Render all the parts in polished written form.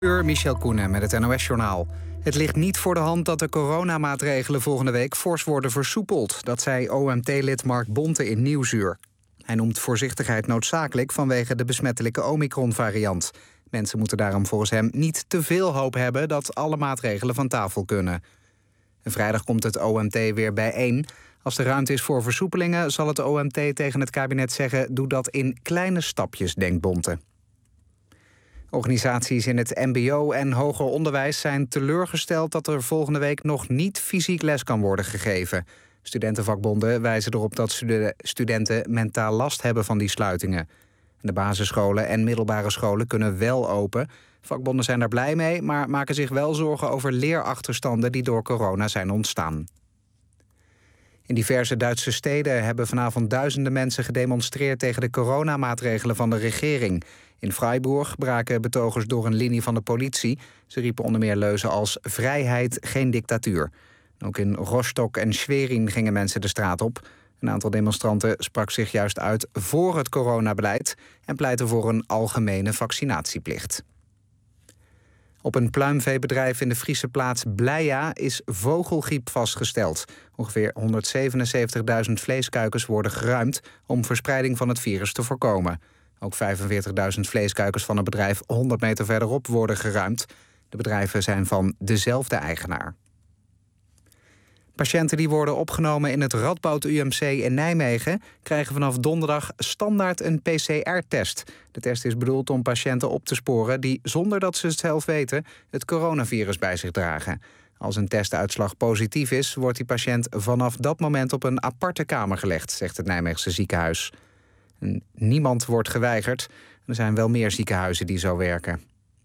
Michel Koenen met het NOS-journaal. Het ligt niet voor de hand dat de coronamaatregelen volgende week fors worden versoepeld. Dat zei OMT-lid Mark Bonte in Nieuwsuur. Hij noemt voorzichtigheid noodzakelijk vanwege de besmettelijke Omicron-variant. Mensen moeten daarom volgens hem niet te veel hoop hebben dat alle maatregelen van tafel kunnen. En vrijdag komt het OMT weer bijeen. Als er ruimte is voor versoepelingen zal het OMT tegen het kabinet zeggen: doe dat in kleine stapjes, denkt Bonte. Organisaties in het mbo en hoger onderwijs zijn teleurgesteld dat er volgende week nog niet fysiek les kan worden gegeven. Studentenvakbonden wijzen erop dat studenten mentaal last hebben van die sluitingen. De basisscholen en middelbare scholen kunnen wel open. Vakbonden zijn daar blij mee, maar maken zich wel zorgen over leerachterstanden die door corona zijn ontstaan. In diverse Duitse steden hebben vanavond duizenden mensen gedemonstreerd tegen de coronamaatregelen van de regering. In Freiburg braken betogers door een linie van de politie. Ze riepen onder meer leuzen als vrijheid, geen dictatuur. Ook in Rostock en Schwerin gingen mensen de straat op. Een aantal demonstranten sprak zich juist uit voor het coronabeleid en pleitte voor een algemene vaccinatieplicht. Op een pluimveebedrijf in de Friese plaats Bleia is vogelgriep vastgesteld. Ongeveer 177.000 vleeskuikens worden geruimd om verspreiding van het virus te voorkomen. Ook 45.000 vleeskuikens van een bedrijf 100 meter verderop worden geruimd. De bedrijven zijn van dezelfde eigenaar. Patiënten die worden opgenomen in het Radboud UMC in Nijmegen krijgen vanaf donderdag standaard een PCR-test. De test is bedoeld om patiënten op te sporen die, zonder dat ze het zelf weten, het coronavirus bij zich dragen. Als een testuitslag positief is, wordt die patiënt vanaf dat moment op een aparte kamer gelegd, zegt het Nijmeegse ziekenhuis. En niemand wordt geweigerd. Er zijn wel meer ziekenhuizen die zo werken.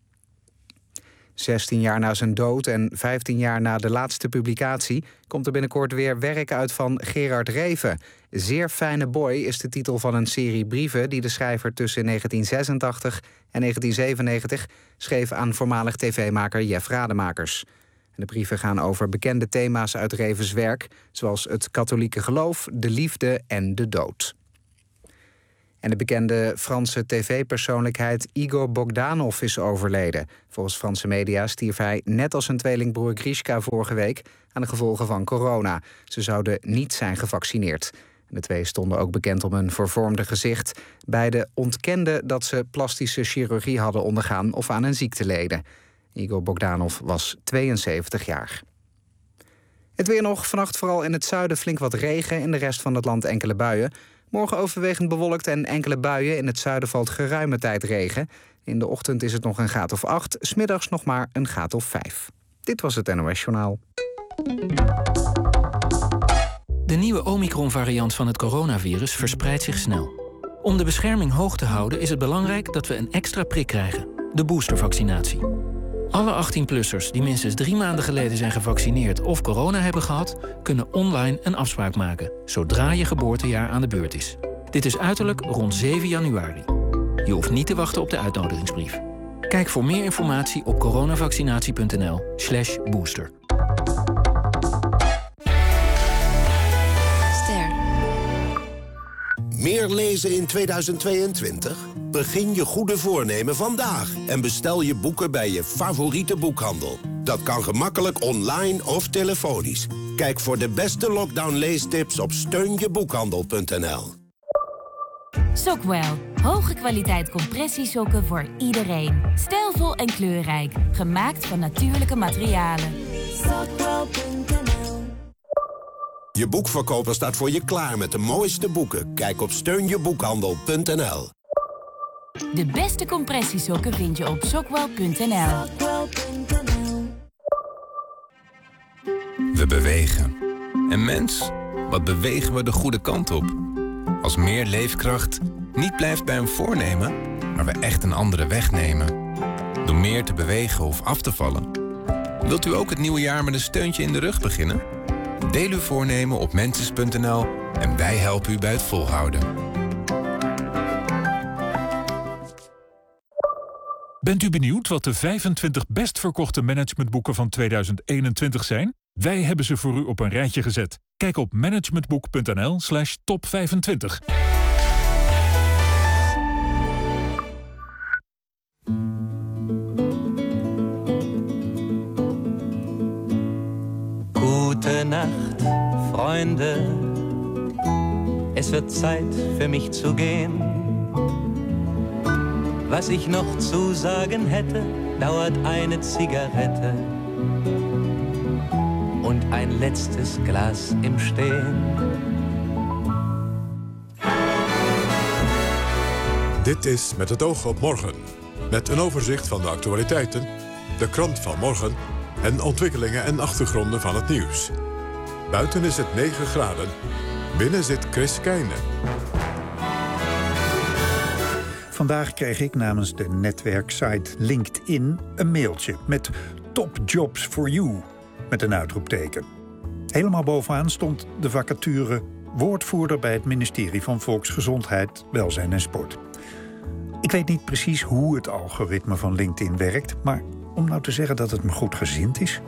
16 jaar na zijn dood en 15 jaar na de laatste publicatie komt er binnenkort weer werk uit van Gerard Reven. Zeer fijne boy is de titel van een serie brieven die de schrijver tussen 1986 en 1997 schreef aan voormalig tv-maker Jeff Rademakers. En de brieven gaan over bekende thema's uit Revens werk, zoals het katholieke geloof, de liefde en de dood. En de bekende Franse tv-persoonlijkheid Igor Bogdanov is overleden. Volgens Franse media stierf hij, net als zijn tweelingbroer Grishka vorige week, aan de gevolgen van corona. Ze zouden niet zijn gevaccineerd. De twee stonden ook bekend om hun vervormde gezicht. Beiden ontkenden dat ze plastische chirurgie hadden ondergaan of aan een ziekte leden. Igor Bogdanov was 72 jaar. Het weer nog, vannacht vooral in het zuiden flink wat regen, in de rest van het land enkele buien. Morgen overwegend bewolkt en enkele buien. In het zuiden valt geruime tijd regen. In de ochtend is het nog een graad of 8. 's Middags nog maar een graad of 5. Dit was het NOS Journaal. De nieuwe Omicron-variant van het coronavirus verspreidt zich snel. Om de bescherming hoog te houden is het belangrijk dat we een extra prik krijgen. De boostervaccinatie. Alle 18-plussers die minstens 3 maanden geleden zijn gevaccineerd of corona hebben gehad, kunnen online een afspraak maken, zodra je geboortejaar aan de beurt is. Dit is uiterlijk rond 7 januari. Je hoeft niet te wachten op de uitnodigingsbrief. Kijk voor meer informatie op coronavaccinatie.nl/booster. Meer lezen in 2022? Begin je goede voornemen vandaag en bestel je boeken bij je favoriete boekhandel. Dat kan gemakkelijk online of telefonisch. Kijk voor de beste lockdown-leestips op steunjeboekhandel.nl. Sockwell. Hoge kwaliteit compressiesokken voor iedereen. Stijlvol en kleurrijk. Gemaakt van natuurlijke materialen. Sockwell.nl. Je boekverkoper staat voor je klaar met de mooiste boeken. Kijk op steunjeboekhandel.nl. De beste compressiesokken vind je op Sockwell.nl. We bewegen. En mens, wat bewegen we de goede kant op? Als meer leefkracht niet blijft bij een voornemen, maar we echt een andere weg nemen. Door meer te bewegen of af te vallen. Wilt u ook het nieuwe jaar met een steuntje in de rug beginnen? Deel uw voornemen op mensis.nl en wij helpen u bij het volhouden. Bent u benieuwd wat de 25 best verkochte managementboeken van 2021 zijn? Wij hebben ze voor u op een rijtje gezet. Kijk op managementboek.nl/top25. Nacht, Freunde. Es wird Zeit für mich zu gehen. Was ich noch zu sagen hätte, dauert eine Zigarette und ein letztes Glas im Stehen. Dit is Met het oog op morgen. Met een overzicht van de actualiteiten, de krant van morgen en ontwikkelingen en achtergronden van het nieuws. Buiten is het 9 graden. Binnen zit Chris Keijnen. Vandaag kreeg ik namens de netwerksite LinkedIn een mailtje met Top Jobs for You met een uitroepteken. Helemaal bovenaan stond de vacature woordvoerder bij het ministerie van Volksgezondheid, Welzijn en Sport. Ik weet niet precies hoe het algoritme van LinkedIn werkt, maar om nou te zeggen dat het me goed gezind is.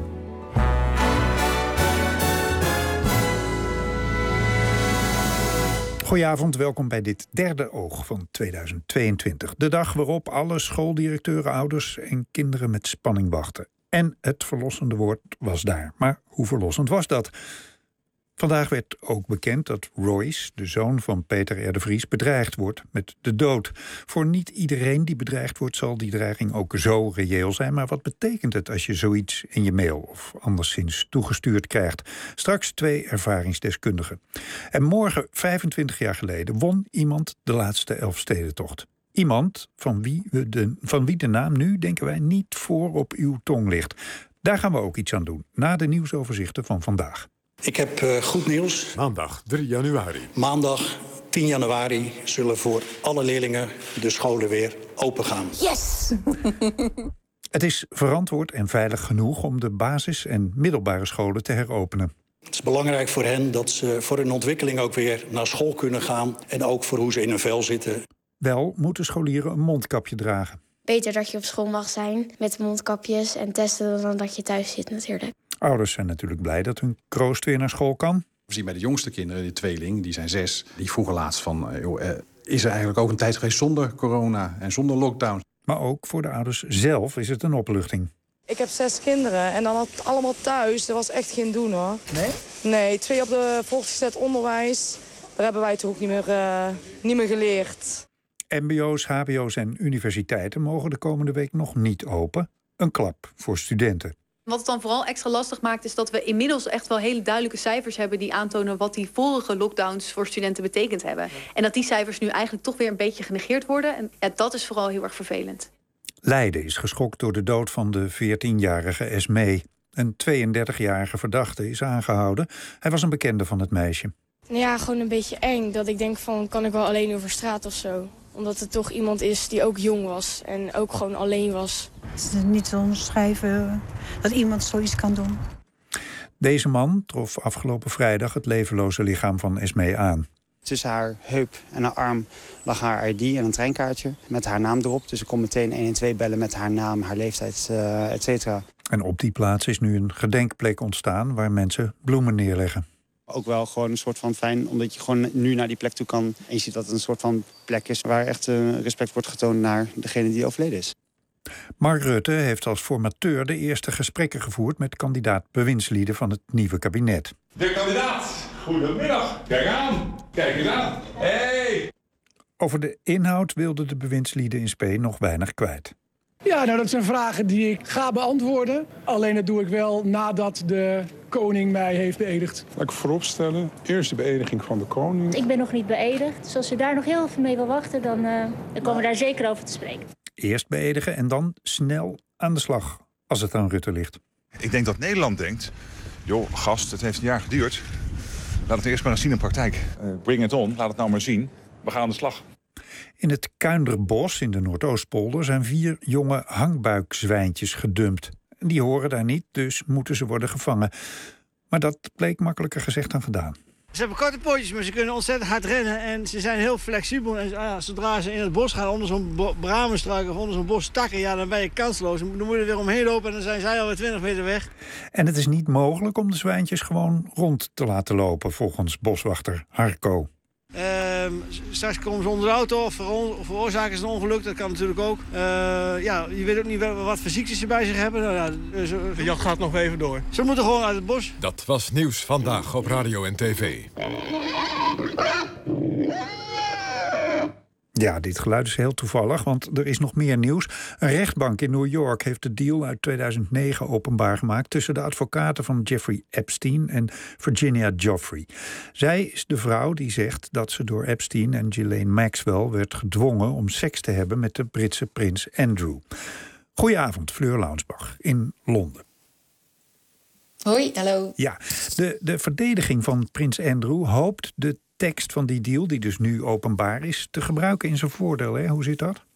Goedenavond, welkom bij dit derde oog van 2022. De dag waarop alle schooldirecteuren, ouders en kinderen met spanning wachten. En het verlossende woord was daar. Maar hoe verlossend was dat? Vandaag werd ook bekend dat Royce, de zoon van Peter R. de Vries, bedreigd wordt met de dood. Voor niet iedereen die bedreigd wordt zal die dreiging ook zo reëel zijn. Maar wat betekent het als je zoiets in je mail of anderszins toegestuurd krijgt? Straks 2 ervaringsdeskundigen. En morgen, 25 jaar geleden, won iemand de laatste Elfstedentocht. Iemand van wie de naam nu, denken wij, niet voor op uw tong ligt. Daar gaan we ook iets aan doen, na de nieuwsoverzichten van vandaag. Ik heb goed nieuws. Maandag 3 januari. Maandag 10 januari zullen voor alle leerlingen de scholen weer open gaan. Yes! Het is verantwoord en veilig genoeg om de basis- en middelbare scholen te heropenen. Het is belangrijk voor hen dat ze voor hun ontwikkeling ook weer naar school kunnen gaan. En ook voor hoe ze in hun vel zitten. Wel moeten scholieren een mondkapje dragen. Beter dat je op school mag zijn met mondkapjes en testen dan dat je thuis zit natuurlijk. Ouders zijn natuurlijk blij dat hun kroost weer naar school kan. We zien bij de jongste kinderen, de tweeling, die zijn 6... die vroegen laatst van, is er eigenlijk ook een tijd geweest zonder corona en zonder lockdown? Maar ook voor de ouders zelf is het een opluchting. Ik heb 6 kinderen en dan had het allemaal thuis. Er was echt geen doen, hoor. Nee? Nee, 2 op de voortgezet onderwijs. Daar hebben wij toch ook niet meer geleerd. MBO's, hbo's en universiteiten mogen de komende week nog niet open. Een klap voor studenten. Wat het dan vooral extra lastig maakt is dat we inmiddels echt wel hele duidelijke cijfers hebben die aantonen wat die vorige lockdowns voor studenten betekend hebben. En dat die cijfers nu eigenlijk toch weer een beetje genegeerd worden. En ja, dat is vooral heel erg vervelend. Leiden is geschokt door de dood van de 14-jarige Esmee. Een 32-jarige verdachte is aangehouden. Hij was een bekende van het meisje. Ja, gewoon een beetje eng. Dat ik denk van, kan ik wel alleen over straat of zo? Omdat het toch iemand is die ook jong was en ook gewoon alleen was. Het is niet te onderschrijven dat iemand zoiets kan doen. Deze man trof afgelopen vrijdag het levenloze lichaam van Esmee aan. Tussen haar heup en haar arm lag haar ID en een treinkaartje met haar naam erop. Dus ik kon meteen 112 bellen met haar naam, haar leeftijd, et cetera. En op die plaats is nu een gedenkplek ontstaan waar mensen bloemen neerleggen. Ook wel gewoon een soort van fijn, omdat je gewoon nu naar die plek toe kan. En je ziet dat het een soort van plek is waar echt respect wordt getoond naar degene die overleden is. Mark Rutte heeft als formateur de eerste gesprekken gevoerd met kandidaat bewindslieden van het nieuwe kabinet. De kandidaat, goedemiddag. Kijk aan, kijk eens aan. Hey! Over de inhoud wilden de bewindslieden in Spee nog weinig kwijt. Ja, nou dat zijn vragen die ik ga beantwoorden. Alleen dat doe ik wel nadat de koning mij heeft beëdigd. Laat ik vooropstellen, eerst de beëdiging van de koning. Ik ben nog niet beëdigd, dus als u daar nog heel even mee wil wachten, dan komen we daar zeker over te spreken. Eerst beëdigen en dan snel aan de slag, als het aan Rutte ligt. Ik denk dat Nederland denkt, joh, gast, het heeft een jaar geduurd. Laat het eerst maar eens zien in praktijk. Bring it on, laat het nou maar zien. We gaan aan de slag. In het Kuinderbos in de Noordoostpolder zijn 4 jonge hangbuikzwijntjes gedumpt. Die horen daar niet, dus moeten ze worden gevangen. Maar dat bleek makkelijker gezegd dan gedaan. Ze hebben korte pootjes, maar ze kunnen ontzettend hard rennen. En ze zijn heel flexibel. En zodra ze in het bos gaan, onder zo'n bramenstruik of onder zo'n bos takken, ja, dan ben je kansloos. Dan moet je er weer omheen lopen en dan zijn zij alweer 20 meter weg. En het is niet mogelijk om de zwijntjes gewoon rond te laten lopen, volgens boswachter Harco. Straks komen ze onder de auto of veroorzaken ze een ongeluk. Dat kan natuurlijk ook. Je weet ook niet wat voor ziektes ze bij zich hebben. De jacht gaat nog even door. Ze moeten gewoon uit het bos. Dat was Nieuws Vandaag op Radio en TV. Ja, dit geluid is heel toevallig, want er is nog meer nieuws. Een rechtbank in New York heeft de deal uit 2009 openbaar gemaakt tussen de advocaten van Jeffrey Epstein en Virginia Giuffre. Zij is de vrouw die zegt dat ze door Epstein en Ghislaine Maxwell werd gedwongen om seks te hebben met de Britse prins Andrew. Goedenavond, Fleur Launsbach in Londen. Hoi, hallo. Ja, de verdediging van prins Andrew hoopt de tekst van die deal, die dus nu openbaar is, te gebruiken in zijn voordeel. Hè? Hoe zit dat?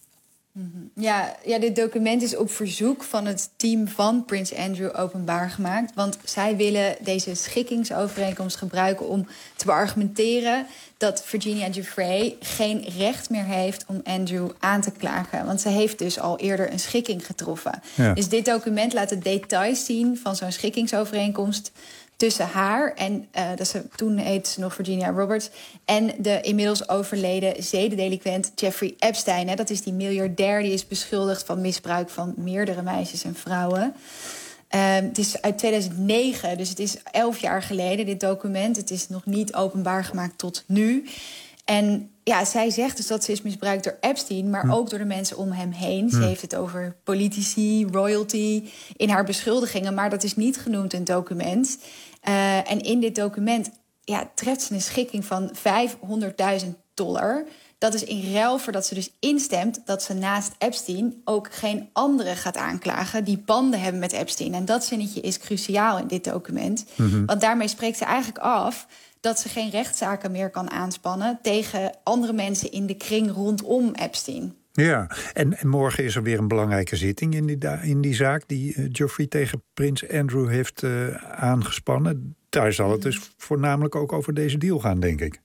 Ja, dit document is op verzoek van het team van prins Andrew openbaar gemaakt. Want zij willen deze schikkingsovereenkomst gebruiken om te beargumenteren dat Virginia Giuffre geen recht meer heeft om Andrew aan te klagen. Want ze heeft dus al eerder een schikking getroffen. Ja. Dus dit document laat de details zien van zo'n schikkingsovereenkomst tussen haar en toen heette ze nog Virginia Roberts, en de inmiddels overleden zedendelinquent Jeffrey Epstein. Hè. Dat is die miljardair die is beschuldigd van misbruik van meerdere meisjes en vrouwen. Het is uit 2009, dus het is 11 jaar geleden, dit document. Het is nog niet openbaar gemaakt tot nu. En ja, zij zegt dus dat ze is misbruikt door Epstein, maar ook door de mensen om hem heen. Ze heeft het over politici, royalty in haar beschuldigingen, maar dat is niet genoemd in het document. En in dit document treft ze een schikking van $500.000. Dat is in ruil voor dat ze dus instemt dat ze naast Epstein ook geen anderen gaat aanklagen die banden hebben met Epstein. En dat zinnetje is cruciaal in dit document. Want daarmee spreekt ze eigenlijk af dat ze geen rechtszaken meer kan aanspannen tegen andere mensen in de kring rondom Epstein. Ja, en morgen is er weer een belangrijke zitting in die zaak die Giuffre tegen prins Andrew heeft aangespannen. Daar zal het dus voornamelijk ook over deze deal gaan, denk ik.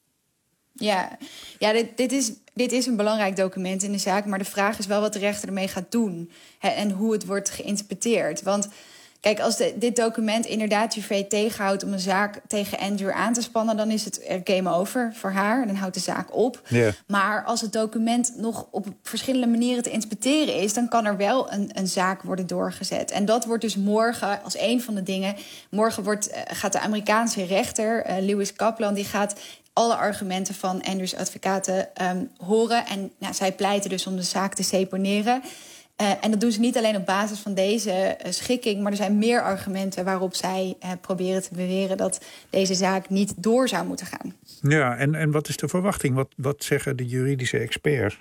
Ja, dit is een belangrijk document in de zaak, maar de vraag is wel wat de rechter ermee gaat doen en hoe het wordt geïnterpreteerd. Want kijk, als dit document inderdaad Giuffre tegenhoudt om een zaak tegen Andrew aan te spannen, dan is het game over voor haar. Dan houdt de zaak op. Yeah. Maar als het document nog op verschillende manieren te interpreteren is, dan kan er wel een zaak worden doorgezet. En dat wordt dus morgen als een van de dingen. Morgen gaat de Amerikaanse rechter, Lewis Kaplan, die gaat alle argumenten van Andrews advocaten horen. En zij pleiten dus om de zaak te seponeren. En dat doen ze niet alleen op basis van deze schikking, maar er zijn meer argumenten waarop zij proberen te beweren dat deze zaak niet door zou moeten gaan. Ja, en wat is de verwachting? Wat zeggen de juridische experts?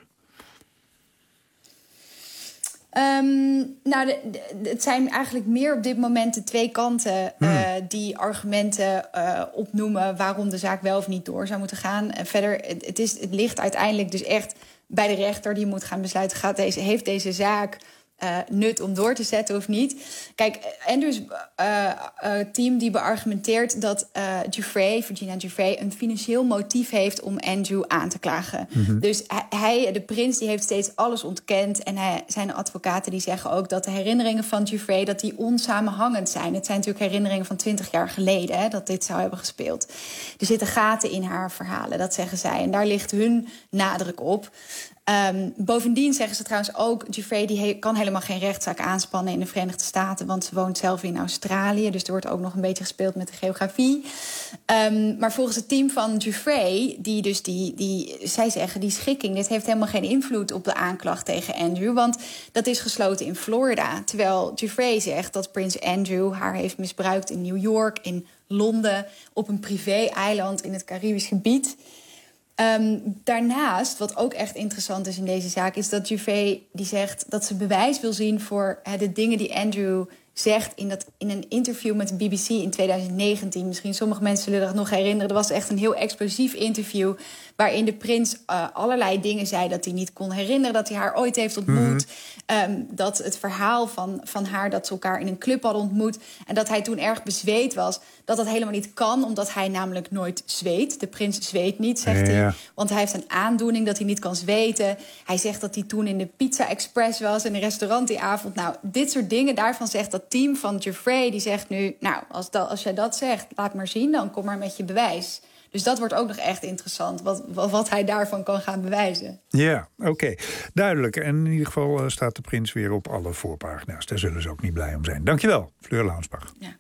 Het zijn eigenlijk meer op dit moment de twee kanten die argumenten opnoemen waarom de zaak wel of niet door zou moeten gaan. Verder, het ligt uiteindelijk dus echt bij de rechter die moet gaan besluiten, heeft deze zaak nut om door te zetten of niet. Kijk, Andrews team die beargumenteert dat Virginia Giuffre een financieel motief heeft om Andrew aan te klagen. Dus de prins, die heeft steeds alles ontkend. En zijn advocaten die zeggen ook dat de herinneringen van Giuffre dat die onsamenhangend zijn. Het zijn natuurlijk herinneringen van 20 jaar geleden dat dit zou hebben gespeeld. Er zitten gaten in haar verhalen, dat zeggen zij. En daar ligt hun nadruk op. Bovendien zeggen ze trouwens ook, Giuffre kan helemaal geen rechtszaak aanspannen in de Verenigde Staten, want ze woont zelf in Australië, dus er wordt ook nog een beetje gespeeld met de geografie. Maar volgens het team van Giuffre, zij zeggen die schikking, dit heeft helemaal geen invloed op de aanklacht tegen Andrew, want dat is gesloten in Florida. Terwijl Giuffre zegt dat prins Andrew haar heeft misbruikt in New York, in Londen, op een privé-eiland in het Caribisch gebied. Daarnaast, wat ook echt interessant is in deze zaak, is dat Giuffre die zegt dat ze bewijs wil zien voor de dingen die Andrew zegt in een interview met de BBC in 2019. Misschien sommige mensen zullen dat nog herinneren. Er was echt een heel explosief interview waarin de prins allerlei dingen zei dat hij niet kon herinneren, dat hij haar ooit heeft ontmoet. Dat het verhaal van haar dat ze elkaar in een club hadden ontmoet en dat hij toen erg bezweet was, dat helemaal niet kan, omdat hij namelijk nooit zweet. De prins zweet niet, zegt hij. Want hij heeft een aandoening dat hij niet kan zweten. Hij zegt dat hij toen in de Pizza Express was in een restaurant die avond. Nou, dit soort dingen, daarvan zegt dat team van Giuffre, die zegt nu, nou, als jij dat zegt, laat maar zien, dan kom maar met je bewijs. Dus dat wordt ook nog echt interessant, wat hij daarvan kan gaan bewijzen. Ja, oké. Duidelijk. En in ieder geval staat de prins weer op alle voorpagina's. Daar zullen ze ook niet blij om zijn. Dankjewel, Fleur Launsbach. Ja.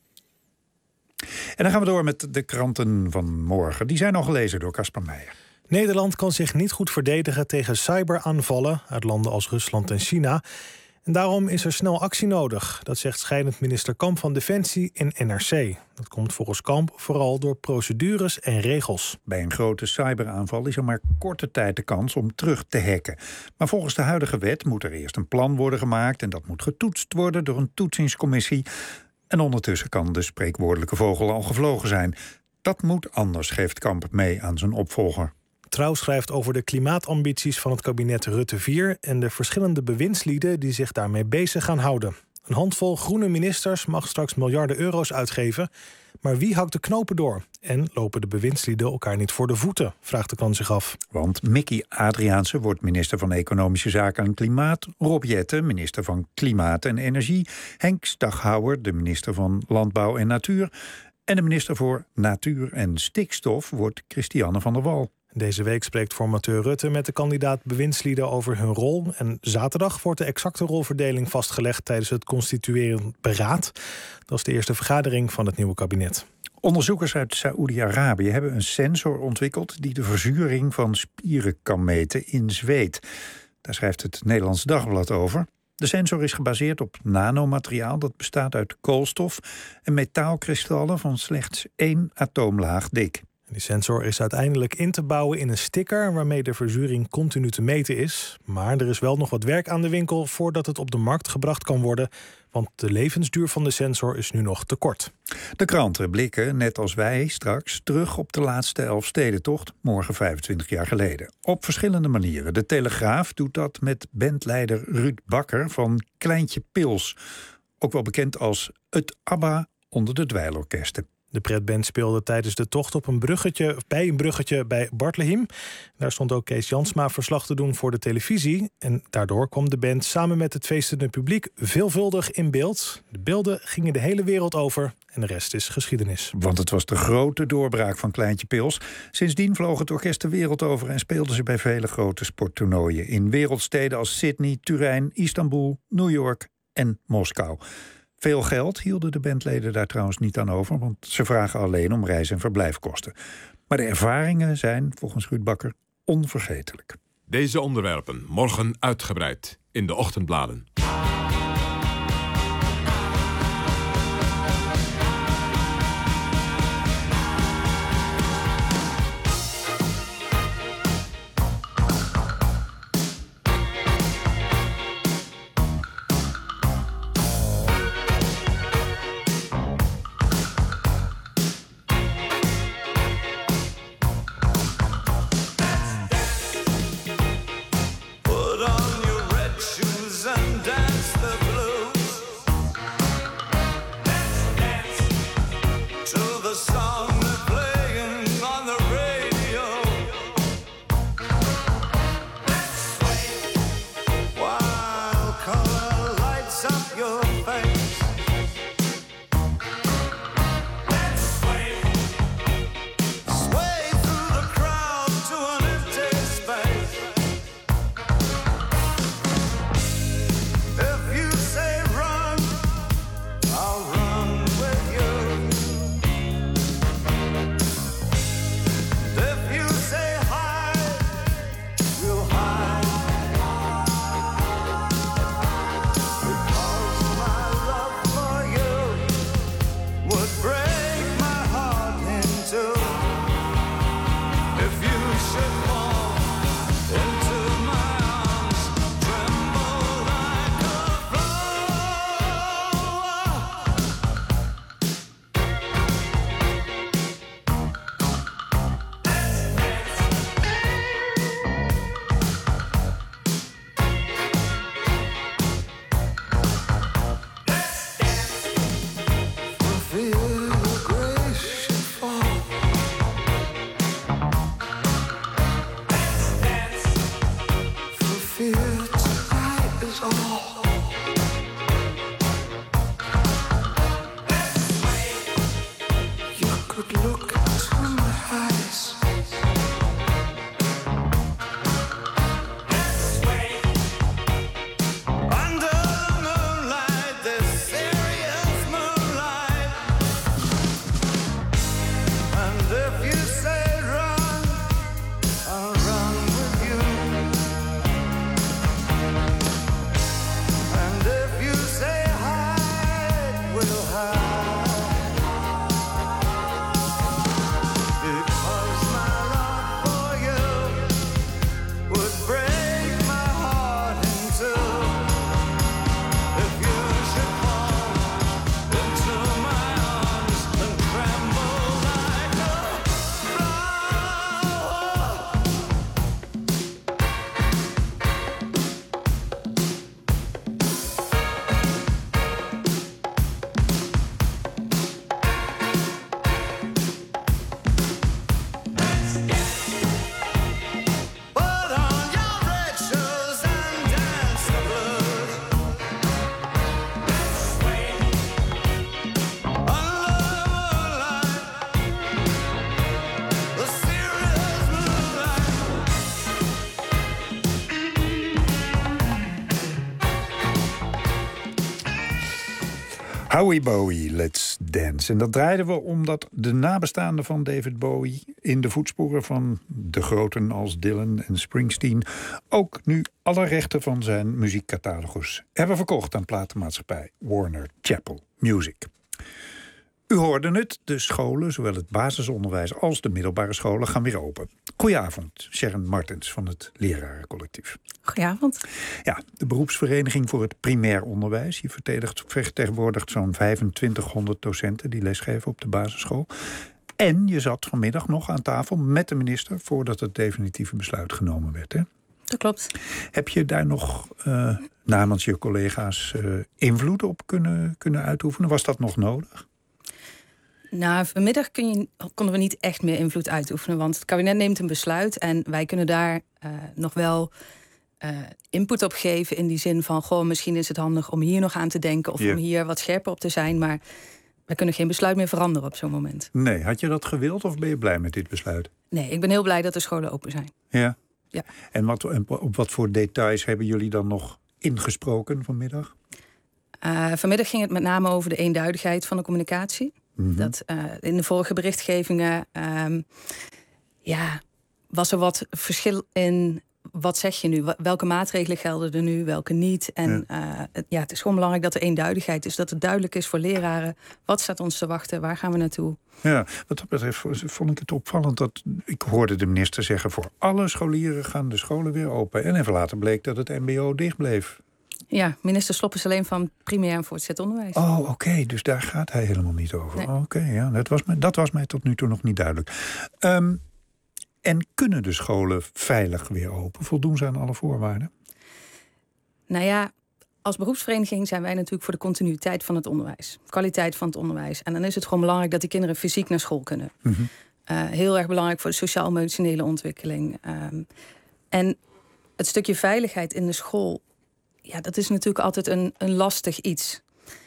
En dan gaan we door met de kranten van morgen. Die zijn al gelezen door Casper Meijer. Nederland kan zich niet goed verdedigen tegen cyberaanvallen uit landen als Rusland en China. En daarom is er snel actie nodig. Dat zegt scheidend minister Kamp van Defensie in NRC. Dat komt volgens Kamp vooral door procedures en regels. Bij een grote cyberaanval is er maar korte tijd de kans om terug te hacken. Maar volgens de huidige wet moet er eerst een plan worden gemaakt en dat moet getoetst worden door een toetsingscommissie. En ondertussen kan de spreekwoordelijke vogel al gevlogen zijn. Dat moet anders, geeft Kamp mee aan zijn opvolger. Trouw schrijft over de klimaatambities van het kabinet Rutte 4... en de verschillende bewindslieden die zich daarmee bezig gaan houden. Een handvol groene ministers mag straks miljarden euro's uitgeven. Maar wie hakt de knopen door? En lopen de bewindslieden elkaar niet voor de voeten? Vraagt de krant zich af. Want Mickey Adriaanse wordt minister van Economische Zaken en Klimaat. Rob Jetten, minister van Klimaat en Energie. Henk Staghouwer, de minister van Landbouw en Natuur. En de minister voor Natuur en Stikstof wordt Christiane van der Wal. Deze week spreekt formateur Rutte met de kandidaat bewindslieden over hun rol. En zaterdag wordt de exacte rolverdeling vastgelegd tijdens het constituerend beraad. Dat is de eerste vergadering van het nieuwe kabinet. Onderzoekers uit Saoedi-Arabië hebben een sensor ontwikkeld die de verzuring van spieren kan meten in zweet. Daar schrijft het Nederlands Dagblad over. De sensor is gebaseerd op nanomateriaal dat bestaat uit koolstof en metaalkristallen van slechts 1 atoomlaag dik. Die sensor is uiteindelijk in te bouwen in een sticker waarmee de verzuring continu te meten is. Maar er is wel nog wat werk aan de winkel voordat het op de markt gebracht kan worden. Want de levensduur van de sensor is nu nog te kort. De kranten blikken, net als wij straks, terug op de laatste Elfstedentocht, morgen 25 jaar geleden. Op verschillende manieren. De Telegraaf doet dat met bandleider Ruud Bakker van Kleintje Pils. Ook wel bekend als het ABBA onder de dweilorkesten. De pretband speelde tijdens de tocht op een bruggetje bij Bartlehem. Daar stond ook Kees Jansma verslag te doen voor de televisie. En daardoor kwam de band samen met het feestende publiek veelvuldig in beeld. De beelden gingen de hele wereld over en de rest is geschiedenis. Want het was de grote doorbraak van Kleintje Pils. Sindsdien vloog het orkest de wereld over en speelden ze bij vele grote sporttoernooien. In wereldsteden als Sydney, Turijn, Istanbul, New York en Moskou. Veel geld hielden de bandleden daar trouwens niet aan over, want ze vragen alleen om reis- en verblijfkosten. Maar de ervaringen zijn, volgens Ruud Bakker, onvergetelijk. Deze onderwerpen morgen uitgebreid in de ochtendbladen. Howie Bowie, Let's Dance. En dat draaiden we omdat de nabestaanden van David Bowie... in de voetsporen van de groten als Dylan en Springsteen... ook nu alle rechten van zijn muziekcatalogus hebben verkocht aan platenmaatschappij Warner Chappell Music. U hoorde het, de scholen, zowel het basisonderwijs als de middelbare scholen, gaan weer open. Goedenavond, Sharon Martens van het Lerarencollectief. Goedenavond. Ja, de beroepsvereniging voor het primair onderwijs. Die vertegenwoordigt zo'n 2500 docenten die lesgeven op de basisschool. En je zat vanmiddag nog aan tafel met de minister voordat het definitieve besluit genomen werd, hè? Dat klopt. Heb je daar nog namens je collega's invloed op kunnen uitoefenen? Was dat nog nodig? Nou, vanmiddag konden we niet echt meer invloed uitoefenen. Want het kabinet neemt een besluit en wij kunnen daar nog wel input op geven. In die zin van, goh, misschien is het handig om hier nog aan te denken. Of om hier wat scherper op te zijn. Maar wij kunnen geen besluit meer veranderen op zo'n moment. Nee, had je dat gewild of ben je blij met dit besluit? Nee, ik ben heel blij dat de scholen open zijn. Ja? Ja. En op wat voor details hebben jullie dan nog ingesproken vanmiddag? Vanmiddag ging het met name over de eenduidigheid van de communicatie. Mm-hmm. Dat in de vorige berichtgevingen was er wat verschil in wat zeg je nu? Welke maatregelen gelden er nu, welke niet? En het is gewoon belangrijk dat er eenduidigheid is. Dat het duidelijk is voor leraren. Wat staat ons te wachten? Waar gaan we naartoe? Ja, wat dat betreft vond ik het opvallend dat ik hoorde de minister zeggen, voor alle scholieren gaan de scholen weer open. En even later bleek dat het mbo dicht bleef. Ja, minister Slob is alleen van primair en voortgezet onderwijs. Oh, oké, dus daar gaat hij helemaal niet over. Nee. Oké, ja, dat was mij tot nu toe nog niet duidelijk. En kunnen de scholen veilig weer open? Voldoen ze aan alle voorwaarden? Nou ja, als beroepsvereniging zijn wij natuurlijk voor de continuïteit van het onderwijs. Kwaliteit van het onderwijs. En dan is het gewoon belangrijk dat die kinderen fysiek naar school kunnen. Mm-hmm. Heel erg belangrijk voor de sociaal-emotionele ontwikkeling. En het stukje veiligheid in de school, ja, dat is natuurlijk altijd een lastig iets.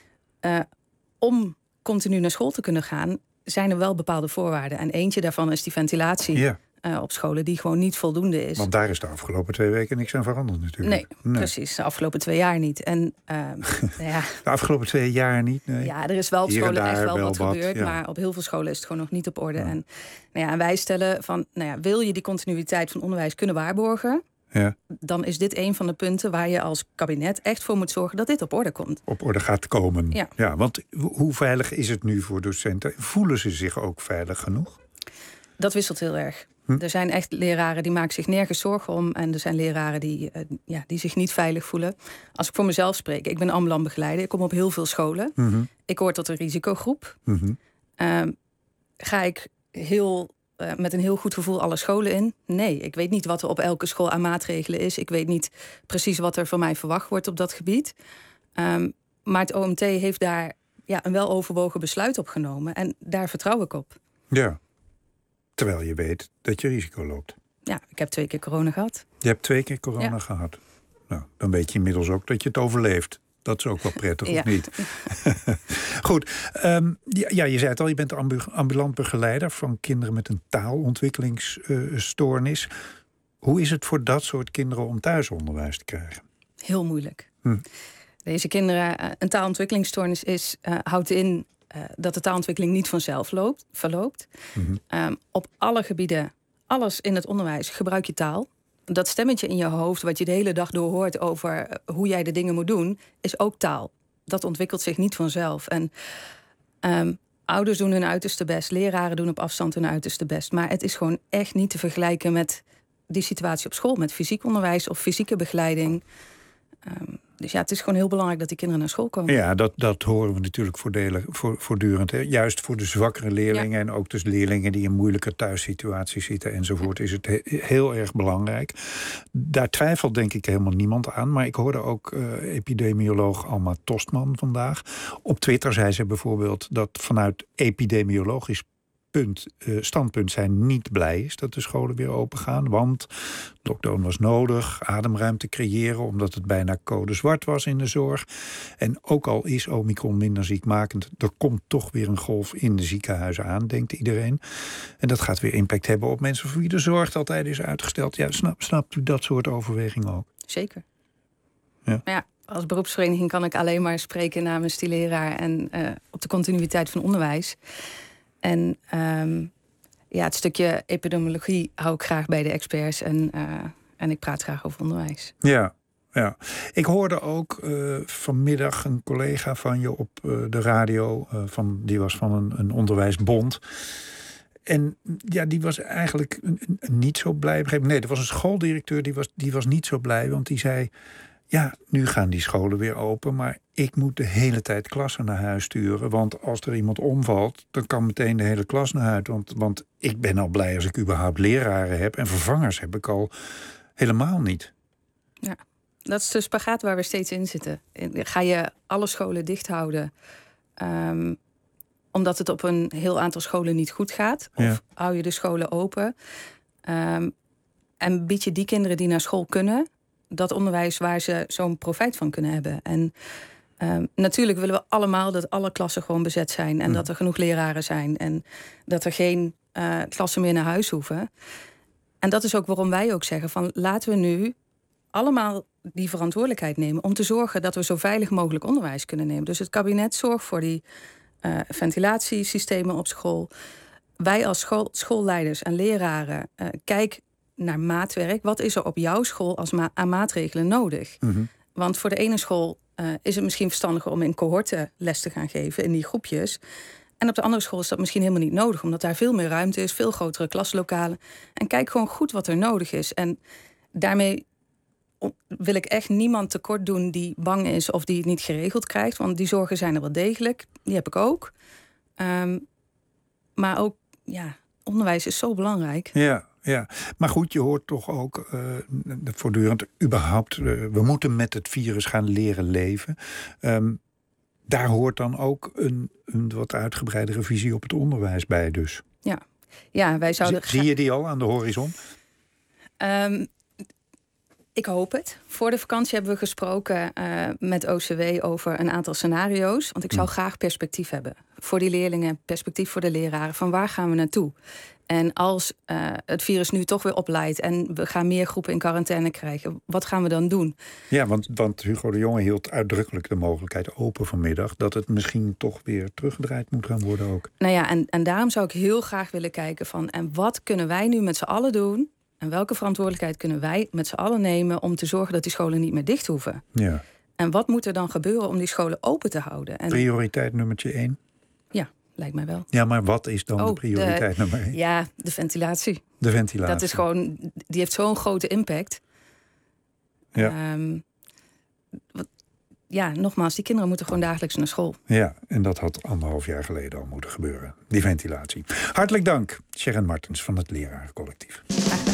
Om continu naar school te kunnen gaan, zijn er wel bepaalde voorwaarden. En eentje daarvan is die ventilatie op scholen, die gewoon niet voldoende is. Want daar is de afgelopen 2 weken niks aan veranderd natuurlijk. Nee, precies. De afgelopen 2 jaar niet. En, de afgelopen 2 jaar niet? Nee. Ja, er is wel op scholen echt wel wat gebeurd. Ja. Maar op heel veel scholen is het gewoon nog niet op orde. Ja. En wij stellen van, wil je die continuïteit van onderwijs kunnen waarborgen? Ja. Dan is dit een van de punten waar je als kabinet echt voor moet zorgen dat dit op orde komt. Op orde gaat komen. Ja, want hoe veilig is het nu voor docenten? Voelen ze zich ook veilig genoeg? Dat wisselt heel erg. Er zijn echt leraren die maken zich nergens zorgen om. En er zijn leraren die zich niet veilig voelen. Als ik voor mezelf spreek, ik ben ambulant begeleider. Ik kom op heel veel scholen. Mm-hmm. Ik hoor tot een risicogroep. Mm-hmm. Ga ik met een heel goed gevoel alle scholen in? Nee, ik weet niet wat er op elke school aan maatregelen is. Ik weet niet precies wat er van mij verwacht wordt op dat gebied. Maar het OMT heeft daar een weloverwogen besluit op genomen. En daar vertrouw ik op. Ja, terwijl je weet dat je risico loopt. Ja, ik heb 2 keer corona gehad. Je hebt 2 keer corona gehad. Nou, dan weet je inmiddels ook dat je het overleeft. Dat is ook wel prettig, of niet? Goed. Je zei het al, je bent ambulant begeleider van kinderen met een taalontwikkelingsstoornis. Hoe is het voor dat soort kinderen om thuisonderwijs te krijgen? Heel moeilijk. Deze kinderen, een taalontwikkelingsstoornis houdt in dat de taalontwikkeling niet vanzelf verloopt. Mm-hmm. Op alle gebieden, alles in het onderwijs, gebruik je taal. Dat stemmetje in je hoofd, wat je de hele dag door hoort over hoe jij de dingen moet doen, is ook taal. Dat ontwikkelt zich niet vanzelf. En ouders doen hun uiterste best, leraren doen op afstand hun uiterste best. Maar het is gewoon echt niet te vergelijken met die situatie op school, met fysiek onderwijs of fysieke begeleiding. Dus het is gewoon heel belangrijk dat die kinderen naar school komen. Ja, dat horen we natuurlijk voortdurend. Hè. Juist voor de zwakkere leerlingen en ook dus leerlingen die in moeilijke thuissituaties zitten enzovoort, is het heel erg belangrijk. Daar twijfelt denk ik helemaal niemand aan. Maar ik hoorde ook epidemioloog Alma Tostman vandaag. Op Twitter zei ze bijvoorbeeld dat vanuit epidemiologisch standpunt zijn niet blij is dat de scholen weer open gaan. Want lockdown was nodig, ademruimte creëren, omdat het bijna code zwart was in de zorg. En ook al is Omicron minder ziekmakend, er komt toch weer een golf in de ziekenhuizen aan, denkt iedereen. En dat gaat weer impact hebben op mensen voor wie de zorg altijd is uitgesteld. Ja, snapt u dat soort overwegingen ook? Zeker. Ja. Maar als beroepsvereniging kan ik alleen maar spreken namens die leraar en op de continuïteit van onderwijs. En het stukje epidemiologie hou ik graag bij de experts en ik praat graag over onderwijs. Ja. Ik hoorde ook vanmiddag een collega van je op de radio, die was van een onderwijsbond. En ja, die was eigenlijk niet zo blij. Nee, er was een schooldirecteur die was niet zo blij, want die zei: ja, nu gaan die scholen weer open, maar ik moet de hele tijd klassen naar huis sturen. Want als er iemand omvalt, dan kan meteen de hele klas naar huis. Want ik ben al blij als ik überhaupt leraren heb. En vervangers heb ik al helemaal niet. Ja, dat is de spagaat waar we steeds in zitten. Ga je alle scholen dicht houden omdat het op een heel aantal scholen niet goed gaat? Of hou je de scholen open? En bied je die kinderen die naar school kunnen dat onderwijs waar ze zo'n profijt van kunnen hebben. En natuurlijk willen we allemaal dat alle klassen gewoon bezet zijn. En dat er genoeg leraren zijn. En dat er geen klassen meer naar huis hoeven. En dat is ook waarom wij ook zeggen van laten we nu allemaal die verantwoordelijkheid nemen om te zorgen dat we zo veilig mogelijk onderwijs kunnen nemen. Dus het kabinet zorgt voor die ventilatiesystemen op school. Wij als schoolleiders en leraren kijk naar maatwerk. Wat is er op jouw school aan maatregelen nodig? Mm-hmm. Want voor de ene school is het misschien verstandiger om in cohorten les te gaan geven in die groepjes. En op de andere school is dat misschien helemaal niet nodig, omdat daar veel meer ruimte is, veel grotere klaslokalen. En kijk gewoon goed wat er nodig is. En daarmee wil ik echt niemand tekort doen die bang is of die het niet geregeld krijgt. Want die zorgen zijn er wel degelijk. Die heb ik ook. Maar ook, onderwijs is zo belangrijk. Ja, maar goed, je hoort toch ook voortdurend überhaupt we moeten met het virus gaan leren leven. Daar hoort dan ook een wat uitgebreidere visie op het onderwijs bij dus. Ja, wij zouden... Zie je die al aan de horizon? Ik hoop het. Voor de vakantie hebben we gesproken met OCW over een aantal scenario's. Want ik zou graag perspectief hebben. Voor die leerlingen, perspectief voor de leraren. Van waar gaan we naartoe? En als het virus nu toch weer opleidt en we gaan meer groepen in quarantaine krijgen, wat gaan we dan doen? Ja, want Hugo de Jonge hield uitdrukkelijk de mogelijkheid open vanmiddag dat het misschien toch weer teruggedraaid moet gaan worden ook. Nou ja, en daarom zou ik heel graag willen kijken van en wat kunnen wij nu met z'n allen doen? En welke verantwoordelijkheid kunnen wij met z'n allen nemen om te zorgen dat die scholen niet meer dicht hoeven? Ja. En wat moet er dan gebeuren om die scholen open te houden? En prioriteit nummertje 1? Ja, lijkt mij wel. Ja, maar wat is dan de prioriteit nummer 1? Ja, de ventilatie. De ventilatie. Dat is gewoon, die heeft zo'n grote impact. Ja. Nogmaals, die kinderen moeten gewoon dagelijks naar school. Ja, en dat had 1,5 jaar geleden al moeten gebeuren. Die ventilatie. Hartelijk dank, Sharon Martens van het Lerarencollectief.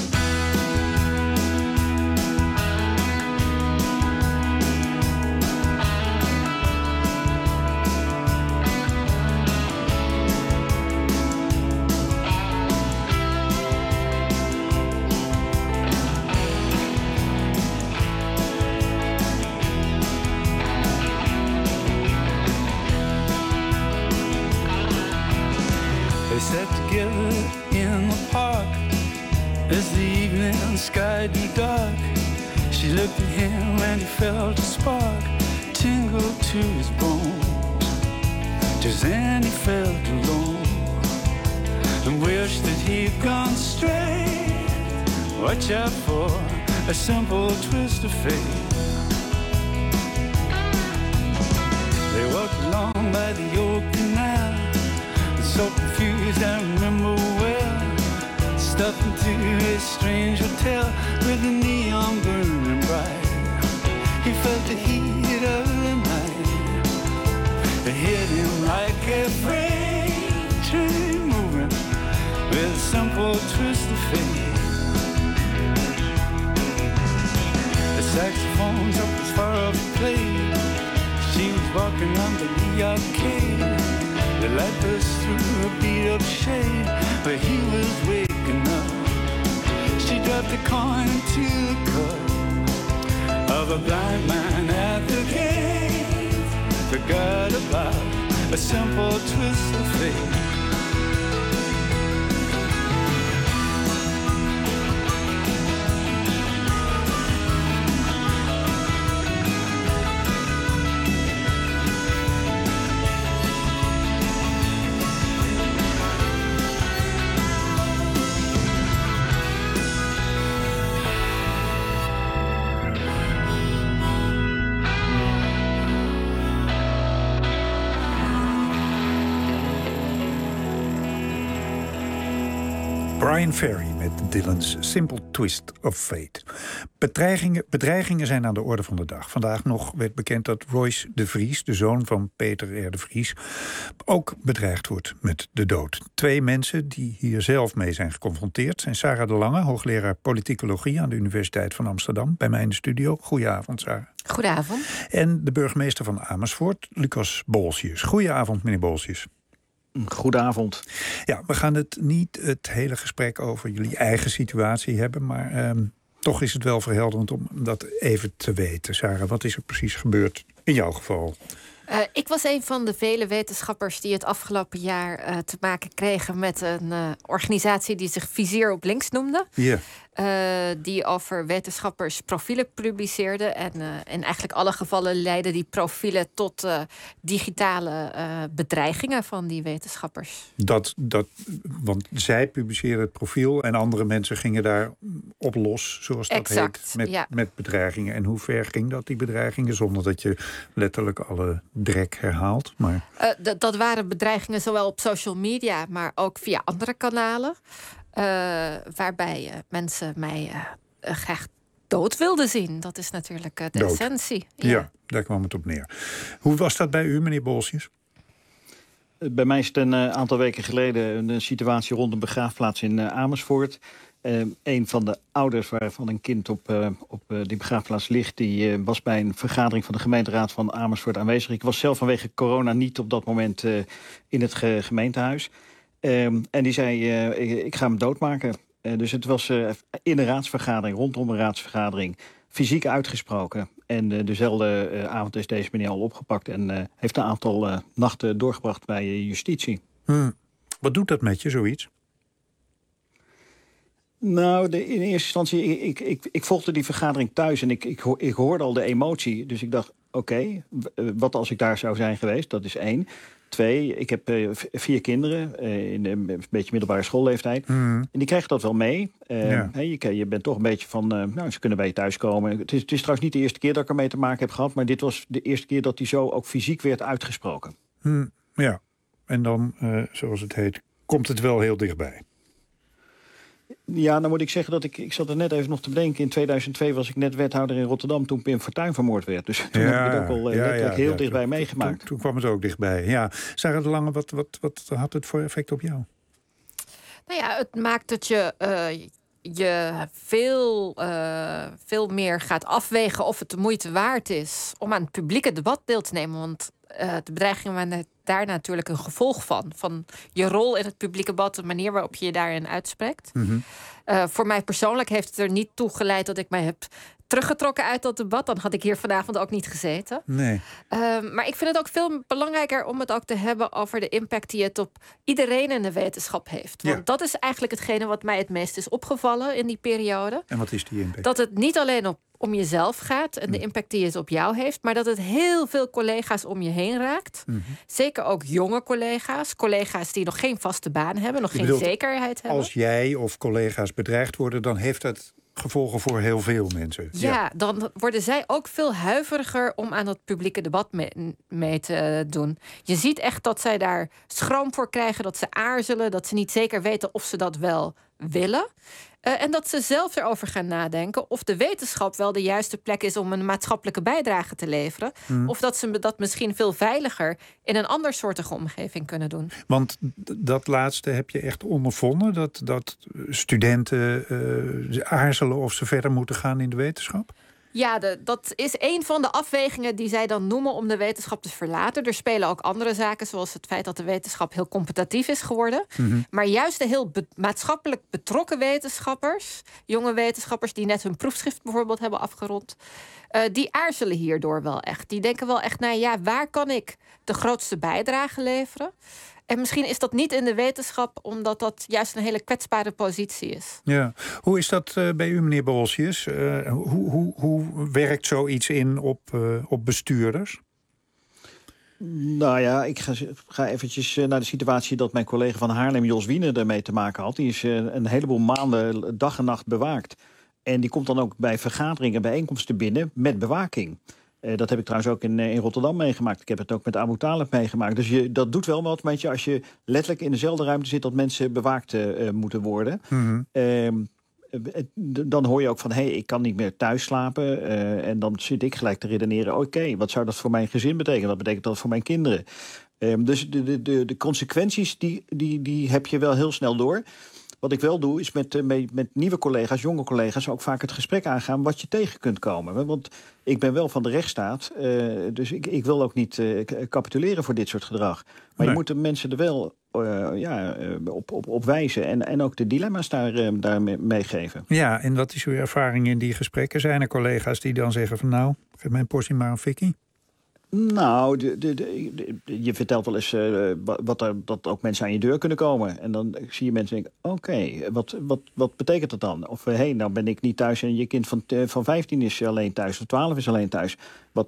They sat together in the park as the evening sky grew dark. She looked at him and he felt a spark tingle to his bones. Just then he felt alone and wished that he'd gone straight. Watch out for a simple twist of fate. They walked along by the old canal, so confused I remember well. Stuck into a strange hotel with the neon burning bright. He felt the heat of the night. It hit him like a freight train moving with a simple twist of fate. The saxophones up as far off the plate. She was walking under the arcade. The light burst through a beat-up shade where he was waking up. She dropped a coin into the cup of a blind man at the gate. Forgot about a simple twist of fate. Brian Ferry met Dylan's Simple Twist of Fate. Bedreigingen zijn aan de orde van de dag. Vandaag nog werd bekend dat Royce de Vries, de zoon van Peter R. de Vries, ook bedreigd wordt met de dood. 2 mensen die hier zelf mee zijn geconfronteerd zijn Sarah de Lange, hoogleraar politicologie aan de Universiteit van Amsterdam, bij mij in de studio. Goedenavond, Sarah. Goedenavond. En de burgemeester van Amersfoort, Lucas Bolsius. Goedenavond, meneer Bolsius. Goedenavond. Ja, we gaan niet het hele gesprek over jullie eigen situatie hebben, maar toch is het wel verhelderend om dat even te weten. Sarah, wat is er precies gebeurd in jouw geval? Ik was een van de vele wetenschappers die het afgelopen jaar te maken kregen met een organisatie die zich Vizier op Links noemde. Yeah. Die over wetenschappers profielen publiceerde. En in eigenlijk alle gevallen leidden die profielen tot digitale bedreigingen van die wetenschappers. Want zij publiceerden het profiel en andere mensen gingen daar op los, zoals dat exact, heet, met bedreigingen. En hoe ver ging dat, die bedreigingen, zonder dat je letterlijk alle drek herhaalt? Maar dat waren bedreigingen zowel op social media, maar ook via andere kanalen. Waarbij mensen mij graag dood wilden zien. Dat is natuurlijk de essentie. Ja, daar kwam het op neer. Hoe was dat bij u, meneer Bolsius? Bij mij is het een aantal weken geleden een situatie rond een begraafplaats in Amersfoort. Een van de ouders waarvan een kind op die begraafplaats ligt, die was bij een vergadering van de gemeenteraad van Amersfoort aanwezig. Ik was zelf vanwege corona niet op dat moment in het gemeentehuis. En die zei, ik ga hem doodmaken. Dus het was in een raadsvergadering, rondom een raadsvergadering, fysiek uitgesproken. En dezelfde avond is deze meneer al opgepakt en heeft een aantal nachten doorgebracht bij justitie. Wat doet dat met je, zoiets? Nou, in eerste instantie, ik volgde die vergadering thuis en ik hoorde al de emotie. Dus ik dacht, oké, wat als ik daar zou zijn geweest? Dat is 1. 2, ik heb 4 kinderen in een beetje middelbare schoolleeftijd. En die krijgen dat wel mee. Je bent toch een beetje van, ze kunnen bij je thuiskomen. Het is trouwens niet de eerste keer dat ik ermee te maken heb gehad, maar dit was de eerste keer dat die zo ook fysiek werd uitgesproken. Ja, en dan, zoals het heet, komt het wel heel dichtbij. Ja, dan moet ik zeggen dat ik zat er net even nog te bedenken. In 2002 was ik net wethouder in Rotterdam toen Pim Fortuyn vermoord werd. Dus toen heb ik het ook al letterlijk heel dichtbij meegemaakt. Toen kwam het ook dichtbij, ja. Sarah de Lange, wat had het voor effect op jou? Nou ja, het maakt dat je veel meer gaat afwegen of het de moeite waard is om aan het publieke debat deel te nemen. Want de bedreigingen waren daar natuurlijk een gevolg van je rol in het publieke debat, de manier waarop je je daarin uitspreekt. Voor mij persoonlijk heeft het er niet toe geleid dat ik mij heb teruggetrokken uit dat debat. Dan had ik hier vanavond ook niet gezeten. Nee. Maar ik vind het ook veel belangrijker om het ook te hebben over de impact die het op iedereen in de wetenschap heeft. Want dat is eigenlijk hetgene wat mij het meest is opgevallen in die periode. En wat is die impact? Dat het niet alleen om jezelf gaat en de impact die het op jou heeft, maar dat het heel veel collega's om je heen raakt. Zeker ook jonge collega's die nog geen vaste baan hebben, nog geen zekerheid hebben. Als jij of collega's bedreigd worden, dan heeft dat gevolgen voor heel veel mensen. Ja, dan worden zij ook veel huiveriger om aan dat publieke debat mee te doen. Je ziet echt dat zij daar schroom voor krijgen, dat ze aarzelen, dat ze niet zeker weten of ze dat wel willen. En dat ze zelf erover gaan nadenken of de wetenschap wel de juiste plek is om een maatschappelijke bijdrage te leveren. Of dat ze dat misschien veel veiliger in een andersoortige omgeving kunnen doen. Want dat laatste heb je echt ondervonden? Dat studenten aarzelen of ze verder moeten gaan in de wetenschap? Ja, dat is een van de afwegingen die zij dan noemen om de wetenschap te verlaten. Er spelen ook andere zaken, zoals het feit dat de wetenschap heel competitief is geworden. Maar juist de heel maatschappelijk betrokken wetenschappers, jonge wetenschappers die net hun proefschrift bijvoorbeeld hebben afgerond, die aarzelen hierdoor wel echt. Die denken wel echt, waar kan ik de grootste bijdrage leveren? En misschien is dat niet in de wetenschap, omdat dat juist een hele kwetsbare positie is. Ja. Hoe is dat bij u, meneer Bolsius? Hoe werkt zoiets in op bestuurders? Nou ja, ik ga eventjes naar de situatie dat mijn collega van Haarlem, Jos Wiene, ermee te maken had. Die is een heleboel maanden dag en nacht bewaakt. En die komt dan ook bij vergaderingen en bijeenkomsten binnen met bewaking. Dat heb ik trouwens ook in Rotterdam meegemaakt. Ik heb het ook met Abu Talib meegemaakt. Dus dat doet wel wat met je als je letterlijk in dezelfde ruimte zit dat mensen bewaakt moeten worden. Dan hoor je ook van, ik kan niet meer thuis slapen. En dan zit ik gelijk te redeneren, oké, wat zou dat voor mijn gezin betekenen? Wat betekent dat voor mijn kinderen? Dus de consequenties, die heb je wel heel snel door. Wat ik wel doe, is met nieuwe collega's, jonge collega's, ook vaak het gesprek aangaan wat je tegen kunt komen. Want ik ben wel van de rechtsstaat, dus ik wil ook niet capituleren voor dit soort gedrag. Maar je moet de mensen er wel op wijzen en ook de dilemma's daar meegeven. Ja, en wat is uw ervaring in die gesprekken? Zijn er collega's die dan zeggen van nou, geef mijn portie maar een fikkie? Nou, je vertelt wel eens dat ook mensen aan je deur kunnen komen. En dan zie je mensen denken, oké, wat betekent dat dan? Of nou ben ik niet thuis en je kind van 15 is alleen thuis of 12 is alleen thuis.